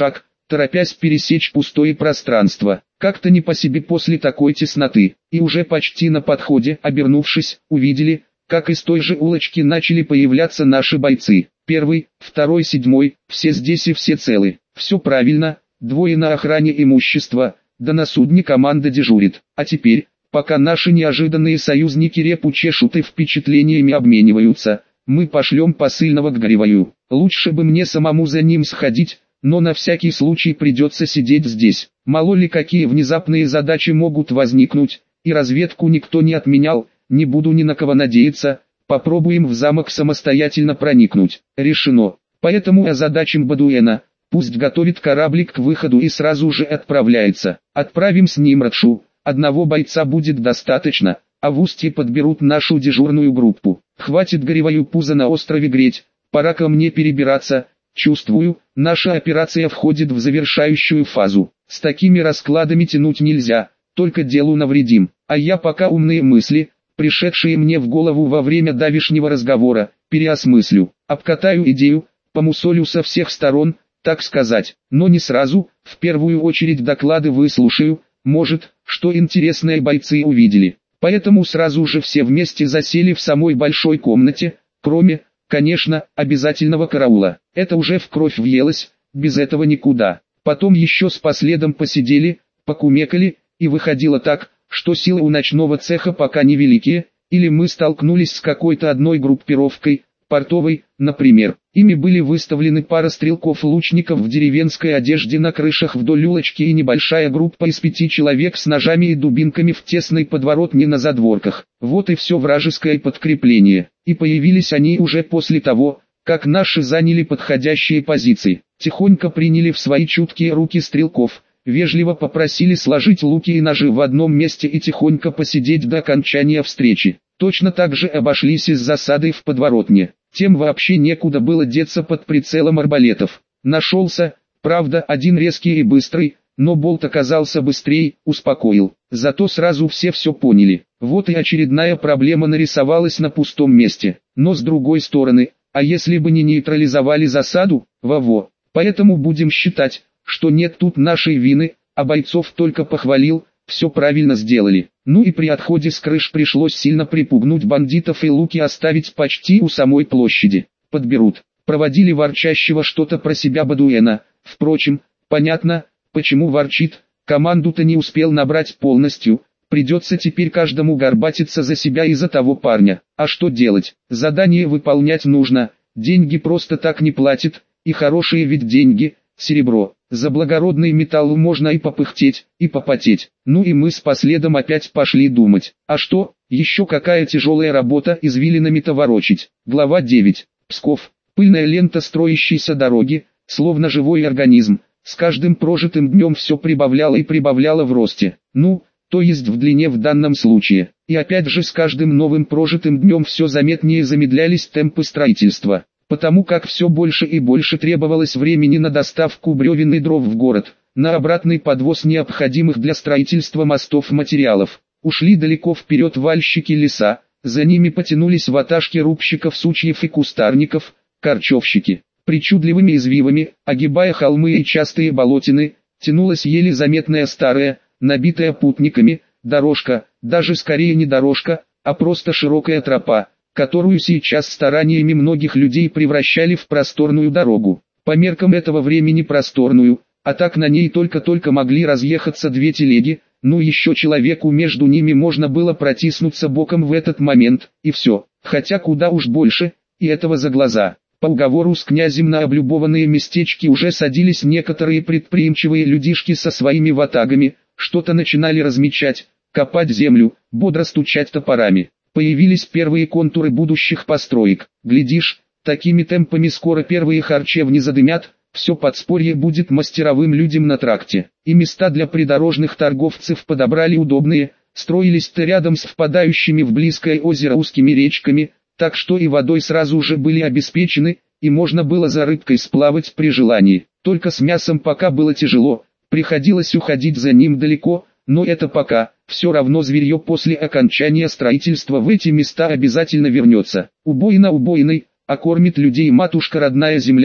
торопясь пересечь пустое пространство. Как-то не по себе после такой тесноты, и уже почти на подходе, обернувшись, увидели, как из той же улочки начали появляться наши бойцы. Первый, второй, седьмой, все здесь и все целы. Все правильно, двое на охране имущества, да на судне команда дежурит. А теперь, пока наши неожиданные союзники репу чешут и впечатлениями обмениваются, мы пошлем посыльного к Горевою. Лучше бы мне самому за ним сходить, но на всякий случай придется сидеть здесь. Мало ли какие внезапные задачи могут возникнуть, и разведку никто не отменял, не буду ни на кого надеяться, попробуем в замок самостоятельно проникнуть. Решено. Поэтому озадачим Бадуэна, пусть готовит кораблик к выходу и сразу же отправляется. Отправим с ним Радшу, одного бойца будет достаточно, а в устье подберут нашу дежурную группу. Хватит Горевою пузо на острове греть, пора ко мне перебираться. Чувствую, наша операция входит в завершающую фазу. С такими раскладами тянуть нельзя, только делу навредим. А я пока умные мысли, пришедшие мне в голову во время давешнего разговора, переосмыслю, обкатаю идею, помусолю со всех сторон, так сказать, но не сразу, в первую очередь доклады выслушаю, может, что интересное бойцы увидели. Поэтому сразу же все вместе засели в самой большой комнате, кроме, конечно, обязательного караула. Это уже в кровь въелось, без этого никуда. Потом еще с последом посидели, покумекали, и выходило так, что силы у ночного цеха пока невеликие, или мы столкнулись с какой-то одной группировкой, портовой, например. Ими были выставлены пара стрелков-лучников в деревенской одежде на крышах вдоль улочки и небольшая группа из пяти человек с ножами и дубинками в тесной подворотне на задворках. Вот и все вражеское подкрепление. И появились они уже после того, как наши заняли подходящие позиции. Тихонько приняли в свои чуткие руки стрелков, вежливо попросили сложить луки и ножи в одном месте и тихонько посидеть до окончания встречи. Точно так же обошлись и с засадой в подворотне. Тем вообще некуда было деться под прицелом арбалетов. Нашелся, правда, один резкий и быстрый, но болт оказался быстрее, успокоил. Зато сразу все все поняли. Вот и очередная проблема нарисовалась на пустом месте. Но с другой стороны, а если бы не нейтрализовали засаду, во-во. Поэтому будем считать, что нет тут нашей вины, а бойцов только похвалил, все правильно сделали. Ну и при отходе с крыш пришлось сильно припугнуть бандитов и луки оставить почти у самой площади. Подберут. Проводили ворчащего что-то про себя Бадуэна. Впрочем, понятно, почему ворчит, команду-то не успел набрать полностью. Придется теперь каждому горбатиться за себя и за того парня. А что делать? Задание выполнять нужно, деньги просто так не платят, и хорошие ведь деньги, серебро. За благородный металл можно и попыхтеть, и попотеть. Ну и мы с последом опять пошли думать. А что, еще какая тяжелая работа извилинами-то ворочить. Глава девять. Псков. Пыльная лента строящейся дороги, словно живой организм. С каждым прожитым днем все прибавляло и прибавляло в росте. Ну, то есть в длине в данном случае. И опять же с каждым новым прожитым днем все заметнее замедлялись темпы строительства. Потому как все больше и больше требовалось времени на доставку бревен и дров в город, на обратный подвоз необходимых для строительства мостов материалов. Ушли далеко вперед вальщики леса, за ними потянулись ваташки рубщиков сучьев и кустарников, корчевщики. Причудливыми извивами, огибая холмы и частые болотины, тянулась еле заметная старая, набитая путниками, дорожка, даже скорее не дорожка, а просто широкая тропа, которую сейчас стараниями многих людей превращали в просторную дорогу. По меркам этого времени просторную, а так на ней только-только могли разъехаться две телеги, ну еще человеку между ними можно было протиснуться боком в этот момент, и все, хотя куда уж больше, и этого за глаза. По уговору с князем на облюбованные местечки уже садились некоторые предприимчивые людишки со своими ватагами, что-то начинали размечать, копать землю, бодро стучать топорами. Появились первые контуры будущих построек. Глядишь, такими темпами скоро первые харчевни задымят, все подспорье будет мастеровым людям на тракте. И места для придорожных торговцев подобрали удобные, строились-то рядом с впадающими в близкое озеро узкими речками, так что и водой сразу же были обеспечены, и можно было за рыбкой сплавать при желании. Только с мясом пока было тяжело, приходилось уходить за ним далеко, но это пока, все равно зверье после окончания строительства в эти места обязательно вернется. Убой на убойной, а кормит людей матушка родная земля,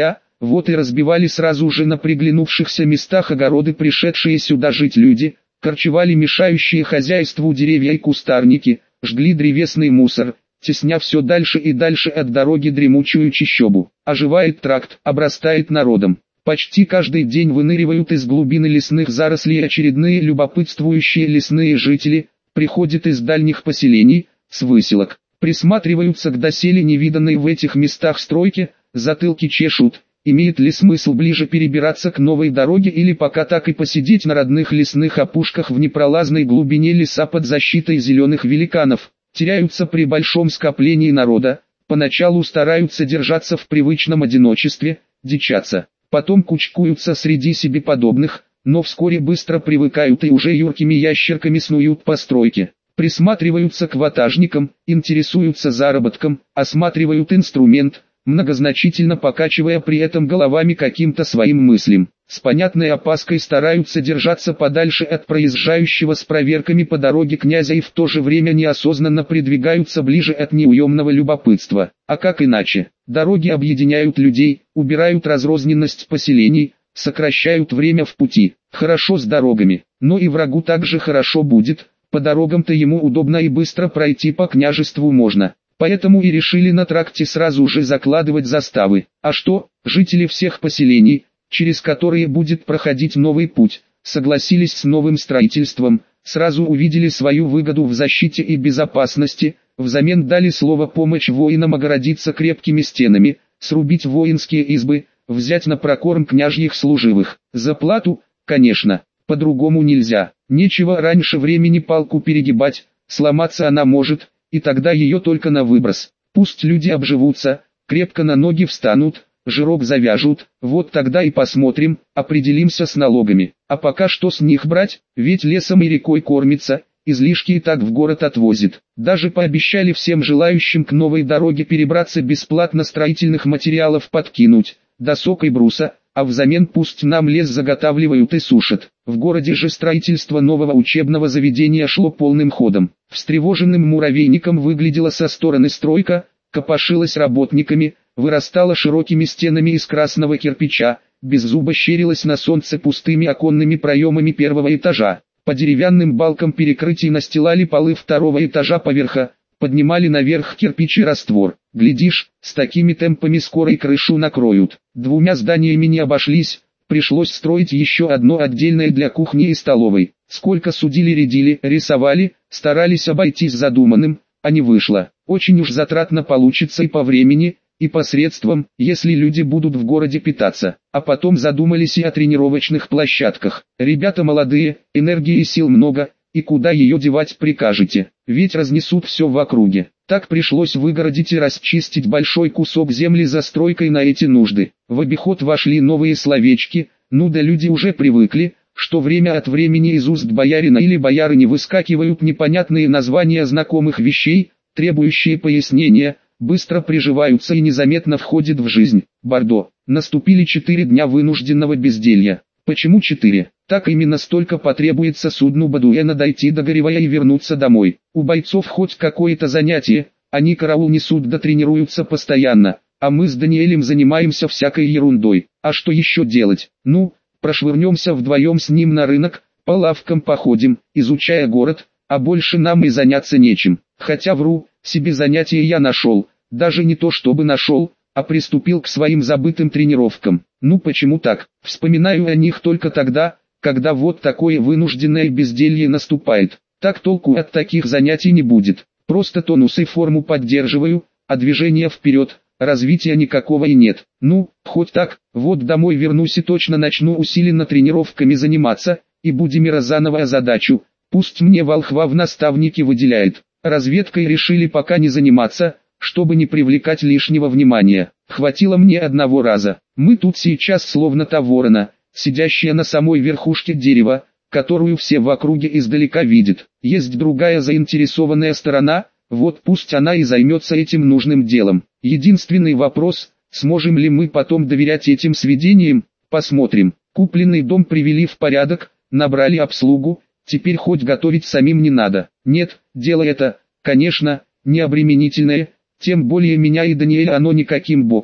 Вот и разбивали сразу же на приглянувшихся местах огороды пришедшие сюда жить люди, корчевали мешающие хозяйству деревья и кустарники, жгли древесный мусор, тесня все дальше и дальше от дороги дремучую чащобу. Оживает тракт, обрастает народом. Почти каждый день выныривают из глубины лесных зарослей очередные любопытствующие лесные жители, приходят из дальних поселений, с выселок, присматриваются к доселе невиданной в этих местах стройке, затылки чешут, имеет ли смысл ближе перебираться к новой дороге или пока так и посидеть на родных лесных опушках в непролазной глубине леса под защитой зеленых великанов. Теряются при большом скоплении народа, поначалу стараются держаться в привычном одиночестве, дичатся. Потом кучкуются среди себе подобных, но вскоре быстро привыкают и уже юркими ящерками снуют по стройке. Присматриваются к ватажникам, интересуются заработком, осматривают инструмент, многозначительно покачивая при этом головами каким-то своим мыслям. С понятной опаской стараются держаться подальше от проезжающего с проверками по дороге князя и в то же время неосознанно придвигаются ближе от неуемного любопытства. А как иначе? Дороги объединяют людей, убирают разрозненность поселений, сокращают время в пути. Хорошо с дорогами, но и врагу также хорошо будет, по дорогам-то ему удобно и быстро пройти по княжеству можно. Поэтому и решили на тракте сразу же закладывать заставы. А что, жители всех поселений, через которые будет проходить новый путь, согласились с новым строительством, сразу увидели свою выгоду в защите и безопасности, взамен дали слово помочь воинам огородиться крепкими стенами, срубить воинские избы, взять на прокорм княжьих служивых. За плату, конечно, по-другому нельзя. Нечего раньше времени палку перегибать, сломаться она может, и тогда ее только на выброс. Пусть люди обживутся, крепко на ноги встанут, жирок завяжут, вот тогда и посмотрим, определимся с налогами. А пока что с них брать, ведь лесом и рекой кормится, излишки и так в город отвозит. Даже пообещали всем желающим к новой дороге перебраться бесплатно строительных материалов подкинуть, досок и бруса, а взамен пусть нам лес заготавливают и сушат. В городе же строительство нового учебного заведения шло полным ходом. Встревоженным муравейником выглядела со стороны стройка, копошилась работниками, вырастала широкими стенами из красного кирпича, беззубо щерилась на солнце пустыми оконными проемами первого этажа. По деревянным балкам перекрытий настилали полы второго этажа поверха, поднимали наверх кирпичи раствор. Глядишь, с такими темпами скоро и крышу накроют. Двумя зданиями не обошлись, пришлось строить еще одно отдельное для кухни и столовой. Сколько судили-рядили, рисовали, старались обойтись задуманным, а не вышло. Очень уж затратно получится и по времени, и по средствам, если люди будут в городе питаться. А потом задумались и о тренировочных площадках. Ребята молодые, энергии и сил много, и куда ее девать прикажете? Ведь разнесут все в округе. Так пришлось выгородить и расчистить большой кусок земли застройкой на эти нужды. В обиход вошли новые словечки, ну да люди уже привыкли, что время от времени из уст боярина или боярыни выскакивают непонятные названия знакомых вещей, требующие пояснения, быстро приживаются и незаметно входят в жизнь. Бордо. Наступили четыре дня вынужденного безделья. Почему четыре? Так именно столько потребуется судну Бадуэна дойти до Горевая и вернуться домой. У бойцов хоть какое-то занятие, они караул несут да тренируются постоянно, а мы с Даниэлем занимаемся всякой ерундой. А что еще делать? Ну, прошвырнемся вдвоем с ним на рынок, по лавкам походим, изучая город, а больше нам и заняться нечем. Хотя вру, себе занятие я нашел, даже не то чтобы нашел, а приступил к своим забытым тренировкам. Ну почему так? Вспоминаю о них только тогда, когда вот такое вынужденное безделье наступает. Так толку от таких занятий не будет. Просто тонус и форму поддерживаю, а движения вперед, развития никакого и нет. Ну, хоть так, вот домой вернусь и точно начну усиленно тренировками заниматься, и Будимира заново озадачу. Пусть мне волхва в наставники выделяет. Разведкой решили пока не заниматься, чтобы не привлекать лишнего внимания. Хватило мне одного раза. Мы тут сейчас словно та ворона, сидящая на самой верхушке дерева, которую все в округе издалека видят. Есть другая заинтересованная сторона, вот пусть она и займется этим нужным делом. Единственный вопрос, сможем ли мы потом доверять этим сведениям, посмотрим. Купленный дом привели в порядок, набрали обслугу, теперь хоть готовить самим не надо. Нет, дело это, конечно, не обременительное, тем более меня и Даниэля оно никаким боком,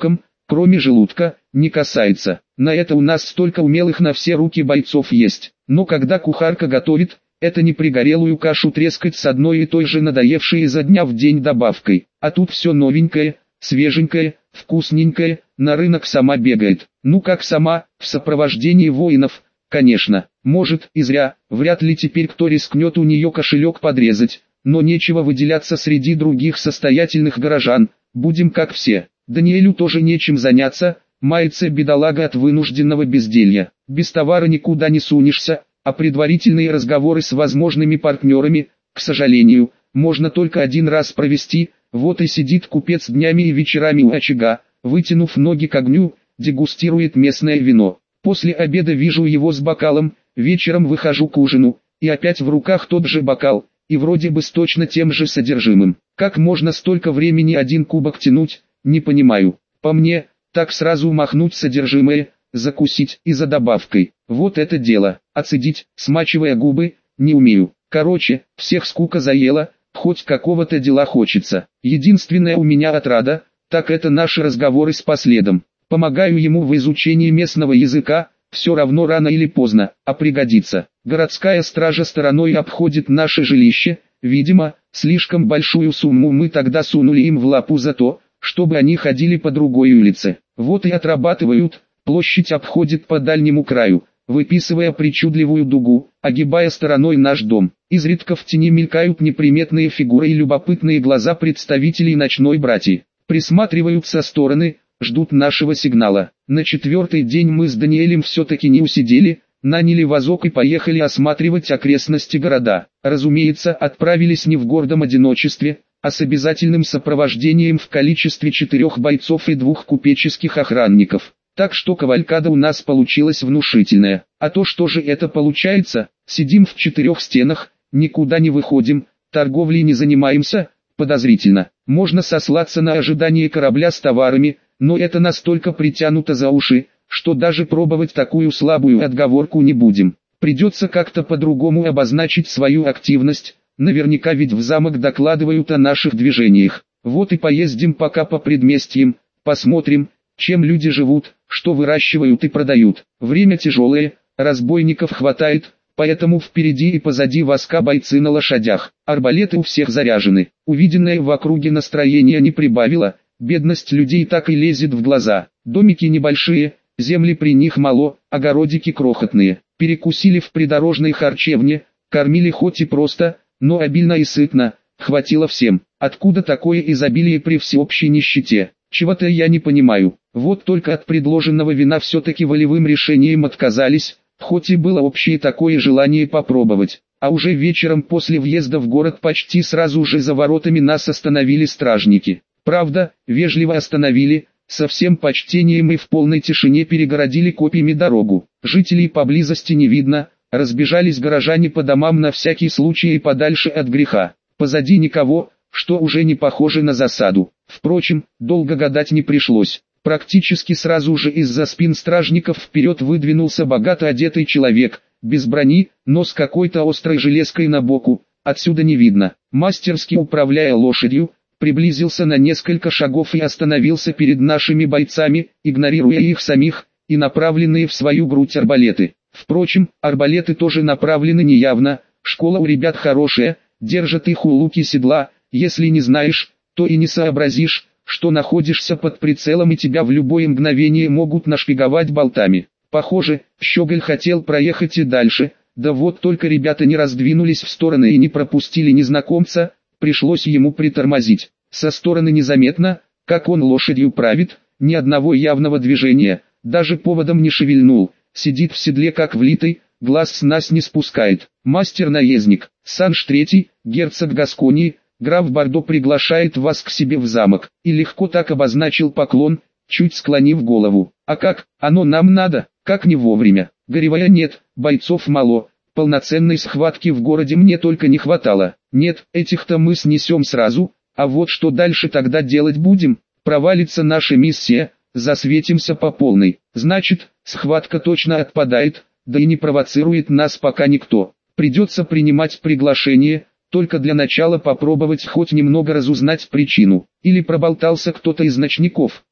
кроме желудка, не касается. На это у нас столько умелых на все руки бойцов есть. Но когда кухарка готовит, это не пригорелую кашу трескать с одной и той же надоевшей изо дня в день добавкой. А тут все новенькое, свеженькое, вкусненькое, на рынок сама бегает. Ну как сама, в сопровождении воинов, конечно. Может и зря, вряд ли теперь кто рискнет у нее кошелек подрезать. Но нечего выделяться среди других состоятельных горожан, будем как все. Даниэлю тоже нечем заняться, мается бедолага от вынужденного безделья. Без товара никуда не сунешься, а предварительные разговоры с возможными партнерами, к сожалению, можно только один раз провести. Вот и сидит купец днями и вечерами у очага, вытянув ноги к огню, дегустирует местное вино. После обеда вижу его с бокалом, вечером выхожу к ужину, и опять в руках тот же бокал, и вроде бы с точно тем же содержимым. Как можно столько времени один кубок тянуть, не понимаю. По мне, так сразу махнуть содержимое, закусить и за добавкой. Вот это дело, оцедить, смачивая губы, не умею. Короче, всех скука заела, хоть какого-то дела хочется. Единственное у меня отрада, так это наши разговоры с последом. Помогаю ему в изучении местного языка, все равно рано или поздно, а пригодится. Городская стража стороной обходит наше жилище, видимо, слишком большую сумму мы тогда сунули им в лапу за то, чтобы они ходили по другой улице. Вот и отрабатывают, площадь обходит по дальнему краю, выписывая причудливую дугу, огибая стороной наш дом. Изредка в тени мелькают неприметные фигуры и любопытные глаза представителей ночной братьи. Присматривают со стороны, ждут нашего сигнала. На четвертый день мы с Даниэлем все-таки не усидели, наняли вазок и поехали осматривать окрестности города. Разумеется, отправились не в гордом одиночестве, а с обязательным сопровождением в количестве четырех бойцов и двух купеческих охранников. Так что кавалькада у нас получилась внушительная. А то что же это получается? Сидим в четырех стенах, никуда не выходим, торговлей не занимаемся? Подозрительно. Можно сослаться на ожидание корабля с товарами, но это настолько притянуто за уши, что даже пробовать такую слабую отговорку не будем. Придется как-то по-другому обозначить свою активность, наверняка ведь в замок докладывают о наших движениях. Вот и поездим пока по предместьям, посмотрим, чем люди живут, что выращивают и продают. Время тяжелое, разбойников хватает, поэтому впереди и позади воска бойцы на лошадях. Арбалеты у всех заряжены. Увиденное в округе настроение не прибавило, бедность людей так и лезет в глаза. Домики небольшие, земли при них мало, огородики крохотные. Перекусили в придорожной харчевне, кормили хоть и просто, но обильно и сытно, хватило всем. Откуда такое изобилие при всеобщей нищете? Чего-то я не понимаю. Вот только от предложенного вина все-таки волевым решением отказались, хоть и было общее такое желание попробовать. А уже вечером после въезда в город почти сразу же за воротами нас остановили стражники. Правда, вежливо остановили, со всем почтением и в полной тишине перегородили копьями дорогу. Жителей поблизости не видно, разбежались горожане по домам на всякий случай и подальше от греха. Позади никого, что уже не похоже на засаду. Впрочем, долго гадать не пришлось. Практически сразу же из-за спин стражников вперед выдвинулся богато одетый человек, без брони, но с какой-то острой железкой на боку, отсюда не видно. Мастерски управляя лошадью, приблизился на несколько шагов и остановился перед нашими бойцами, игнорируя их самих, и направленные в свою грудь арбалеты. Впрочем, арбалеты тоже направлены неявно, школа у ребят хорошая, держат их у луки седла, если не знаешь, то и не сообразишь, что находишься под прицелом и тебя в любое мгновение могут нашпиговать болтами. Похоже, Щеголь хотел проехать и дальше, да вот только ребята не раздвинулись в стороны и не пропустили незнакомца, пришлось ему притормозить. Со стороны незаметно, как он лошадью правит, ни одного явного движения, даже поводом не шевельнул, сидит в седле как влитый, глаз с нас не спускает. Мастер-наездник, Санж третий, герцог Гасконии, граф Бордо приглашает вас к себе в замок, и легко так обозначил поклон, чуть склонив голову. А как, оно нам надо, как не вовремя. Горевая нет, бойцов мало, полноценной схватки в городе мне только не хватало. Нет, этих-то мы снесем сразу, а вот что дальше тогда делать будем? Провалится наша миссия, засветимся по полной. Значит, схватка точно отпадает, да и не провоцирует нас пока никто. Придется принимать приглашение, только для начала попробовать хоть немного разузнать причину. Или проболтался кто-то из ночников.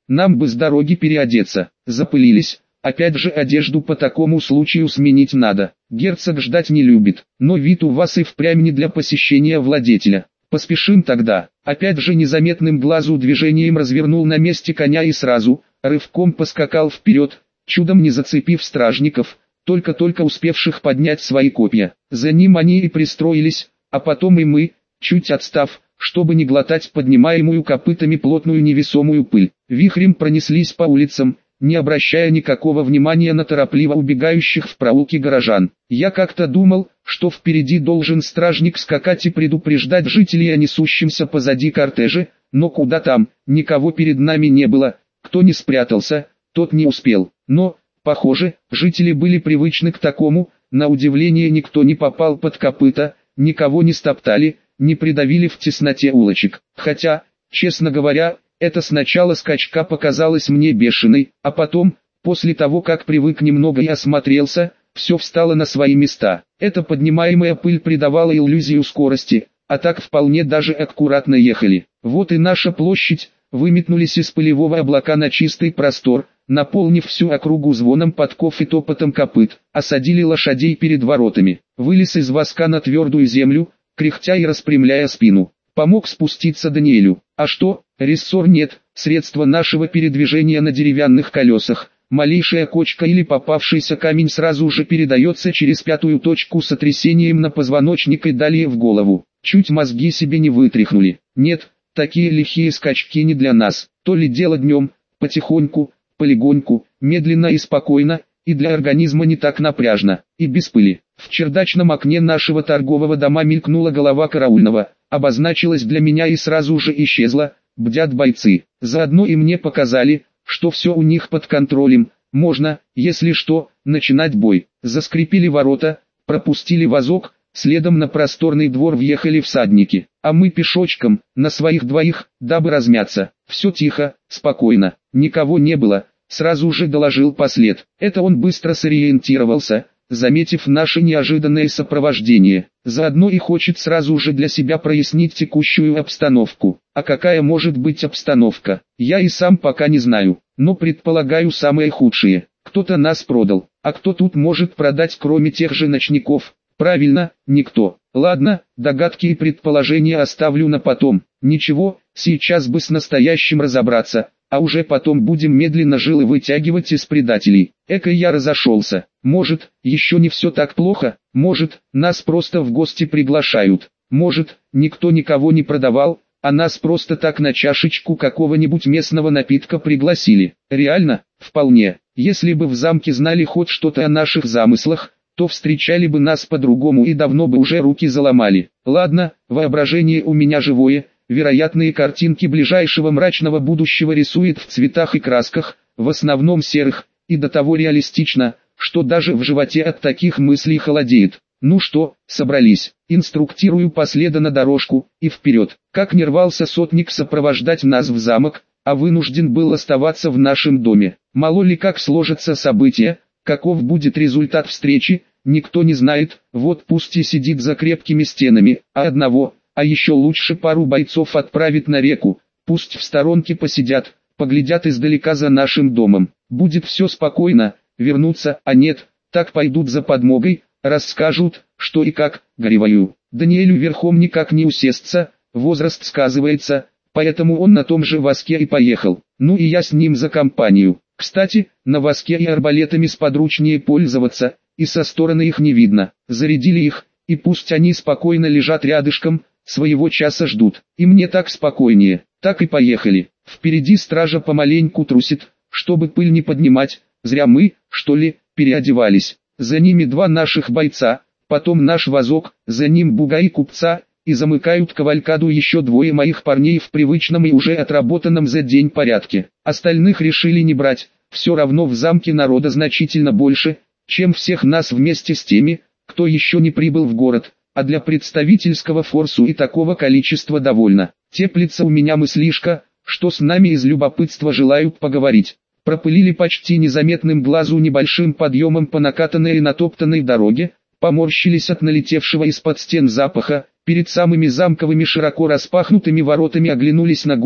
нам бы с дороги переодеться. Запылились, опять же одежду по такому случаю сменить надо. Герцог ждать не любит, но вид у вас и впрямь не для посещения владетеля. Поспешим тогда. Опять же незаметным глазу движением развернул на месте коня и сразу, рывком поскакал вперед, чудом не зацепив стражников, только-только успевших поднять свои копья. За ним они и пристроились, а потом и мы, чуть отстав, чтобы не глотать поднимаемую копытами плотную невесомую пыль. Вихрем пронеслись по улицам, не обращая никакого внимания на торопливо убегающих в проулки горожан. Я как-то думал, что впереди должен стражник скакать и предупреждать жителей о несущемся позади кортеже, но куда там, никого перед нами не было, кто не спрятался, тот не успел. Но, похоже, жители были привычны к такому, на удивление никто не попал под копыта, никого не стоптали, не придавили в тесноте улочек. Хотя, честно говоря, это сначала скачка показалось мне бешеной, а потом, после того как привык немного и осмотрелся, все встало на свои места. Эта поднимаемая пыль придавала иллюзию скорости, а так вполне даже аккуратно ехали. Вот и наша площадь, выметнулись из пылевого облака на чистый простор, наполнив всю округу звоном подков и топотом копыт, осадили лошадей перед воротами. Вылез из воска на твердую землю, кряхтя и распрямляя спину. Помог спуститься Даниэлю. А что, рессор нет, средства нашего передвижения на деревянных колесах. Малейшая кочка или попавшийся камень сразу же передается через пятую точку сотрясением на позвоночник и далее в голову. Чуть мозги себе не вытряхнули. Нет, такие лихие скачки не для нас. То ли дело днем, потихоньку, полегоньку, медленно и спокойно, и для организма не так напряжно, и без пыли. В чердачном окне нашего торгового дома мелькнула голова караульного, обозначилась для меня и сразу же исчезла. Бдят бойцы. Заодно и мне показали, что все у них под контролем, можно, если что, начинать бой. Заскрипели ворота, пропустили вазок, следом на просторный двор въехали всадники, а мы пешочком, на своих двоих, дабы размяться. Все тихо, спокойно, никого не было, сразу же доложил послед. Это он быстро сориентировался, заметив наше неожиданное сопровождение. Заодно и хочет сразу же для себя прояснить текущую обстановку. А какая может быть обстановка, я и сам пока не знаю, но предполагаю самое худшее. Кто-то нас продал, а кто тут может продать кроме тех же ночников? Правильно, никто. Ладно, догадки и предположения оставлю на потом. Ничего, сейчас бы с настоящим разобраться, а уже потом будем медленно жилы вытягивать из предателей. Эко я разошелся. Может, еще не все так плохо, может, нас просто в гости приглашают. Может, никто никого не продавал, а нас просто так на чашечку какого-нибудь местного напитка пригласили. Реально, вполне. Если бы в замке знали хоть что-то о наших замыслах, то встречали бы нас по-другому и давно бы уже руки заломали. Ладно, воображение у меня живое, вероятные картинки ближайшего мрачного будущего рисует в цветах и красках, в основном серых, и до того реалистично, что даже в животе от таких мыслей холодеет. Ну что, собрались, инструктирую последа на дорожку, и вперед. Как не рвался сотник сопровождать нас в замок, а вынужден был оставаться в нашем доме. Мало ли как сложатся события, каков будет результат встречи, никто не знает, вот пусть и сидит за крепкими стенами, а одного, а еще лучше пару бойцов отправит на реку, пусть в сторонке посидят, поглядят издалека за нашим домом. Будет все спокойно, вернуться, а нет, так пойдут за подмогой, расскажут, что и как, гореваю. Даниэлю верхом никак не усесться, возраст сказывается, поэтому он на том же воске и поехал. Ну и я с ним за компанию. Кстати, на воске и арбалетами сподручнее пользоваться, и со стороны их не видно. Зарядили их, и пусть они спокойно лежат рядышком, своего часа ждут. И мне так спокойнее. Так и поехали. Впереди стража помаленьку трусит, чтобы пыль не поднимать. Зря мы, что ли, переодевались. За ними два наших бойца, потом наш вазок, за ним бугаи купца, и замыкают кавалькаду еще двое моих парней в привычном и уже отработанном за день порядке. Остальных решили не брать, все равно в замке народа значительно больше, чем всех нас вместе с теми, кто еще не прибыл в город, а для представительского форсу и такого количества довольно. Теплится у меня мыслишка, что с нами из любопытства желают поговорить. Пропылили почти незаметным глазу небольшим подъемом по накатанной и натоптанной дороге, поморщились от налетевшего из-под стен запаха, перед самыми замковыми широко распахнутыми воротами оглянулись на город,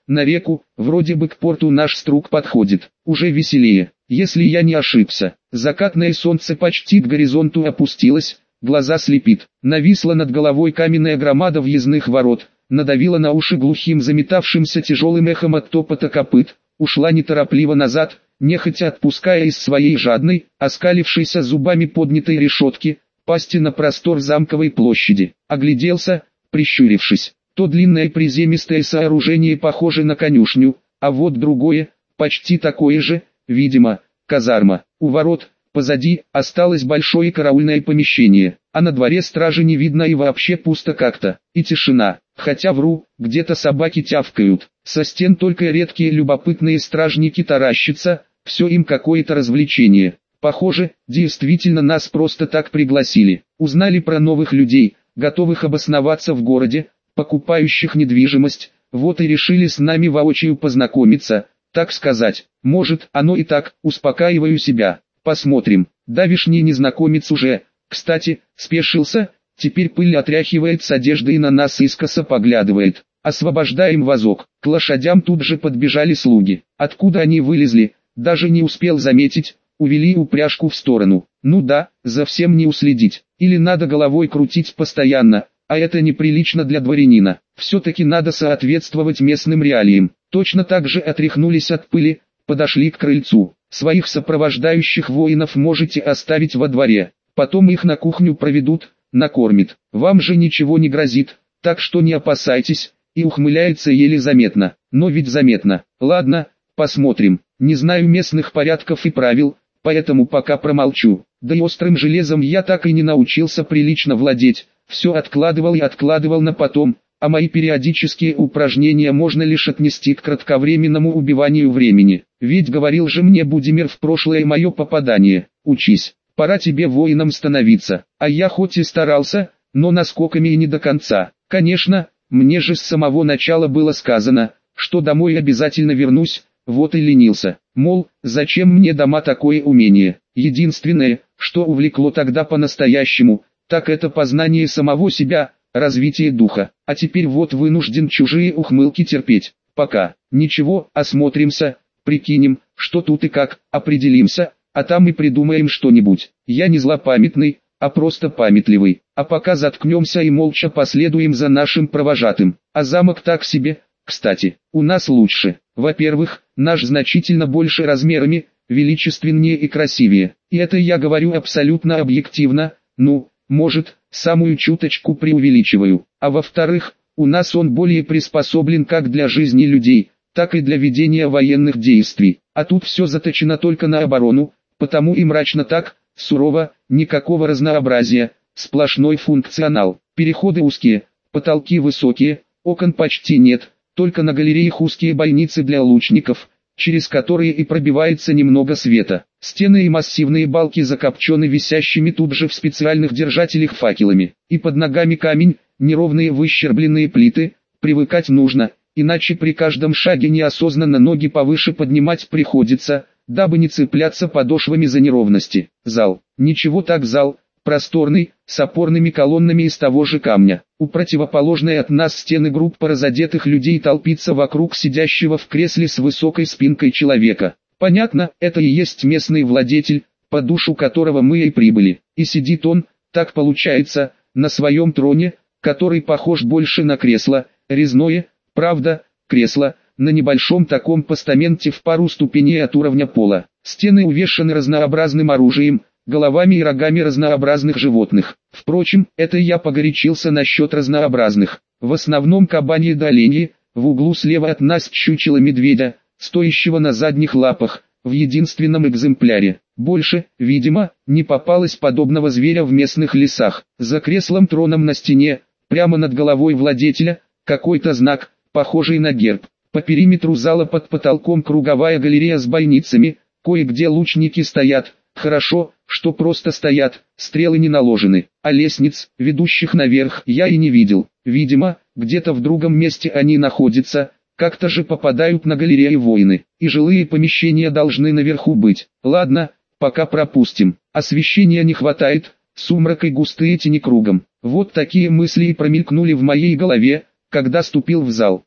на реку, вроде бы к порту наш струк подходит, уже веселее, если я не ошибся. Закатное солнце почти к горизонту опустилось, глаза слепит, нависла над головой каменная громада въездных ворот, надавила на уши глухим заметавшимся тяжелым эхом от топота копыт, ушла неторопливо назад, нехотя отпуская из своей жадной, оскалившейся зубами поднятой решетки, пасти на простор замковой площади. Огляделся, прищурившись. То длинное приземистое сооружение похоже на конюшню, а вот другое, почти такое же, видимо, казарма. У ворот, позади, осталось большое караульное помещение, а на дворе стражи не видно и вообще пусто как-то, и тишина. Хотя вру, где-то собаки тявкают, со стен только редкие любопытные стражники таращатся, все им какое-то развлечение. Похоже, действительно нас просто так пригласили. Узнали про новых людей, готовых обосноваться в городе, покупающих недвижимость, вот и решили с нами воочию познакомиться, так сказать. Может, оно и так, успокаиваю себя. Посмотрим. Давишний незнакомец уже, кстати, спешился, теперь пыль отряхивает с одежды и на нас искоса поглядывает. Освобождаем вазок. К лошадям тут же подбежали слуги. Откуда они вылезли, даже не успел заметить, увели упряжку в сторону. Ну да, за всем не уследить. Или надо головой крутить постоянно, а это неприлично для дворянина. Все-таки надо соответствовать местным реалиям. Точно так же отряхнулись от пыли, подошли к крыльцу. Своих сопровождающих воинов можете оставить во дворе. Потом их на кухню проведут, накормит. Вам же ничего не грозит, так что не опасайтесь, и ухмыляется еле заметно. Но ведь заметно. Ладно, посмотрим. Не знаю местных порядков и правил, поэтому пока промолчу. Да и острым железом я так и не научился прилично владеть. Все откладывал и откладывал на потом, а мои периодические упражнения можно лишь отнести к кратковременному убиванию времени. Ведь говорил же мне Будимир в прошлое мое попадание: учись, пора тебе воином становиться. А я хоть и старался, но наскоками и не до конца. Конечно, мне же с самого начала было сказано, что домой обязательно вернусь, вот и ленился. Мол, зачем мне дома такое умение? Единственное, что увлекло тогда по-настоящему, так это познание самого себя, развитие духа. А теперь вот вынужден чужие ухмылки терпеть. Пока. Ничего, осмотримся, прикинем, что тут и как, определимся, а там и придумаем что-нибудь. Я не злопамятный, а просто памятливый. А пока заткнемся и молча последуем за нашим провожатым. А замок так себе, кстати, у нас лучше. Во-первых, наш значительно больше размерами, величественнее и красивее. И это я говорю абсолютно объективно, ну, может, самую чуточку преувеличиваю. А во-вторых, у нас он более приспособлен как для жизни людей, так и для ведения военных действий. А тут все заточено только на оборону, потому и мрачно так, сурово, никакого разнообразия, сплошной функционал. Переходы узкие, потолки высокие, окон почти нет, только на галереях узкие бойницы для лучников, через которые и пробивается немного света. Стены и массивные балки закопчены висящими тут же в специальных держателях факелами. И под ногами камень, неровные выщербленные плиты, привыкать нужно, иначе при каждом шаге неосознанно ноги повыше поднимать приходится, дабы не цепляться подошвами за неровности. Зал. Ничего так зал. Просторный, с опорными колоннами из того же камня. У противоположной от нас стены группа разодетых людей толпится вокруг сидящего в кресле с высокой спинкой человека. Понятно, это и есть местный владетель, по душу которого мы и прибыли. И сидит он, так получается, на своем троне, который похож больше на кресло, резное, правда, кресло, на небольшом таком постаменте в пару ступеней от уровня пола. Стены увешаны разнообразным оружием, головами и рогами разнообразных животных. Впрочем, это я погорячился насчет разнообразных. В основном кабаньи да оленьи, в углу слева от нас чучело медведя, стоящего на задних лапах, в единственном экземпляре. Больше, видимо, не попалось подобного зверя в местных лесах. За креслом-троном на стене, прямо над головой владетеля, какой-то знак, похожий на герб. По периметру зала под потолком круговая галерея с бойницами, кое-где лучники стоят. Хорошо, что просто стоят, стрелы не наложены, а лестниц, ведущих наверх, я и не видел. Видимо, где-то в другом месте они находятся, как-то же попадают на галереи воины, и жилые помещения должны наверху быть. Ладно, пока пропустим. Освещения не хватает, сумрак и густые тени кругом. Вот такие мысли и промелькнули в моей голове, когда ступил в зал.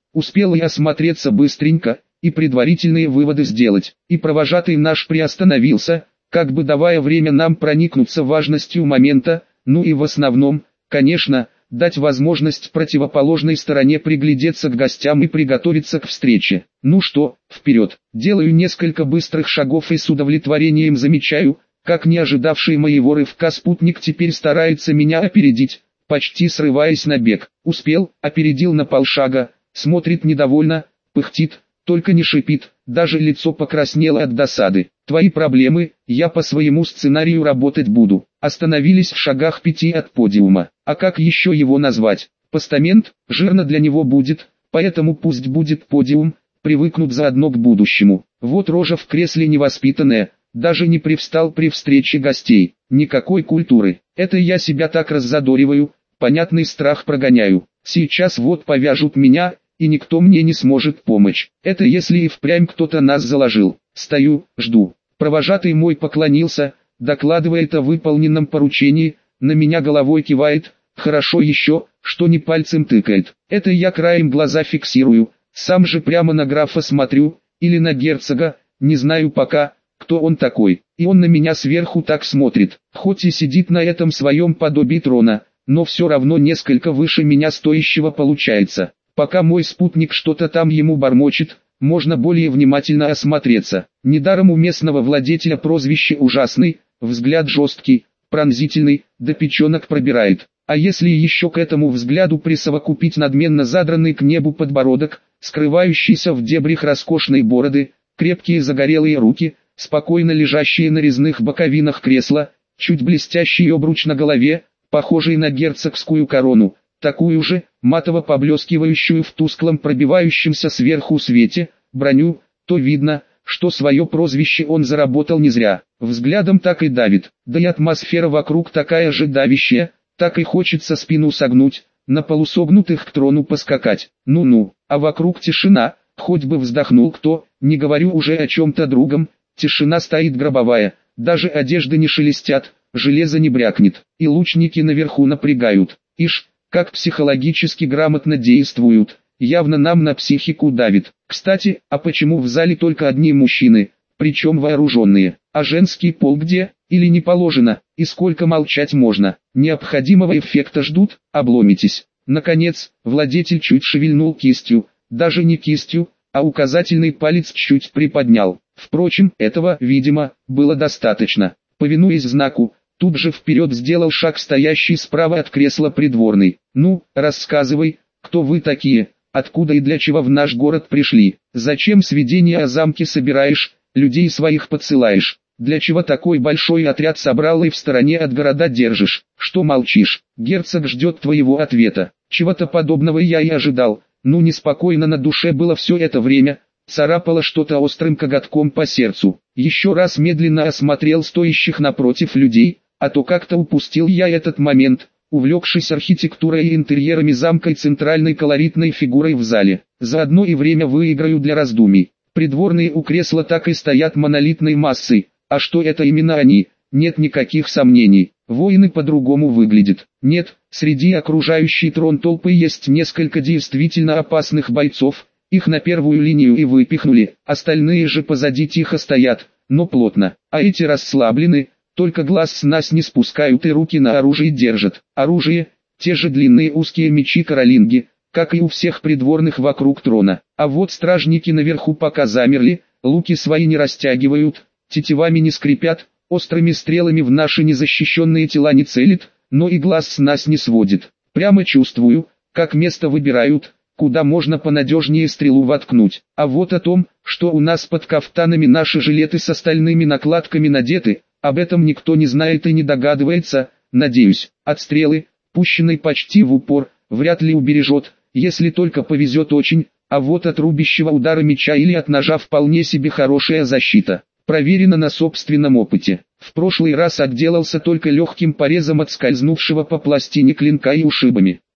Успел я осмотреться быстренько, и предварительные выводы сделать, и провожатый наш приостановился, как бы давая время нам проникнуться важностью момента, ну и в основном, конечно, дать возможность противоположной стороне приглядеться к гостям и приготовиться к встрече. Ну что, вперед. Делаю несколько быстрых шагов и с удовлетворением замечаю, как не ожидавший моего рывка спутник теперь старается меня опередить, почти срываясь на бег. Успел, опередил на полшага, смотрит недовольно, пыхтит, только не шипит, даже лицо покраснело от досады. Твои проблемы, я по своему сценарию работать буду. Остановились в шагах пяти от подиума. А как еще его назвать? Постамент, жирно для него будет, поэтому пусть будет подиум, привыкнут заодно к будущему. Вот рожа в кресле невоспитанная, даже не привстал при встрече гостей. Никакой культуры. Это я себя так раззадориваю, понятный страх прогоняю. Сейчас вот повяжут меня, и никто мне не сможет помочь. Это если и впрямь кто-то нас заложил. Стою, жду. Провожатый мой поклонился, докладывает о выполненном поручении, на меня головой кивает, хорошо еще, что не пальцем тыкает. Это я краем глаза фиксирую, сам же прямо на графа смотрю, или на герцога, не знаю пока, кто он такой. И он на меня сверху так смотрит, хоть и сидит на этом своем подобии трона, но все равно несколько выше меня стоящего получается. Пока мой спутник что-то там ему бормочет, можно более внимательно осмотреться. Недаром у местного владетеля прозвище ужасный, взгляд жесткий, пронзительный, до печенок пробирает. А если еще к этому взгляду присовокупить надменно задранный к небу подбородок, скрывающийся в дебрях роскошной бороды, крепкие загорелые руки, спокойно лежащие на резных боковинах кресла, чуть блестящий обруч на голове, похожий на герцогскую корону, такую же, матово поблескивающую в тусклом пробивающемся сверху свете, броню, то видно, что свое прозвище он заработал не зря. Взглядом так и давит, да и атмосфера вокруг такая же давящая, так и хочется спину согнуть, на полусогнутых к трону поскакать. Ну-ну, а вокруг тишина, хоть бы вздохнул кто, не говорю уже о чем-то другом, тишина стоит гробовая, даже одежды не шелестят, железо не брякнет, и лучники наверху напрягают. Ишь, как психологически грамотно действуют, явно нам на психику давит. Кстати, а почему в зале только одни мужчины, причем вооруженные, а женский пол где, или не положено, и сколько молчать можно? Необходимого эффекта ждут, обломитесь. Наконец, владетель чуть шевельнул кистью, даже не кистью, а указательный палец чуть приподнял. Впрочем, этого, видимо, было достаточно. Повинуясь знаку, тут же вперед сделал шаг стоящий справа от кресла придворный. «Ну, рассказывай, кто вы такие, откуда и для чего в наш город пришли, зачем сведения о замке собираешь, людей своих подсылаешь, для чего такой большой отряд собрал и в стороне от города держишь, что молчишь, герцог ждет твоего ответа». Чего-то подобного я и ожидал, ну неспокойно на душе было все это время, царапало что-то острым коготком по сердцу. Еще раз медленно осмотрел стоящих напротив людей, а то как-то упустил я этот момент, увлекшись архитектурой и интерьерами замка и центральной колоритной фигурой в зале. Заодно и время выиграю для раздумий. Придворные у кресла так и стоят монолитной массой, а что это именно они, нет никаких сомнений. Воины по-другому выглядят. Нет, среди окружающей трон толпы есть несколько действительно опасных бойцов, их на первую линию и выпихнули, остальные же позади тихо стоят, но плотно, а эти расслаблены, только глаз с нас не спускают и руки на оружие держат. Оружие, те же длинные узкие мечи-каролинги, как и у всех придворных вокруг трона. А вот стражники наверху пока замерли, луки свои не растягивают, тетивами не скрипят, острыми стрелами в наши незащищенные тела не целит, но и глаз с нас не сводит. Прямо чувствую, как место выбирают, куда можно понадежнее стрелу воткнуть. А вот о том, что у нас под кафтанами наши жилеты с остальными накладками надеты, об этом никто не знает и не догадывается, надеюсь. От стрелы, пущенной почти в упор, вряд ли убережет, если только повезет очень, а вот от рубящего удара меча или от ножа вполне себе хорошая защита. Проверено на собственном опыте. В прошлый раз отделался только легким порезом от скользнувшего по пластине клинка и ушибами.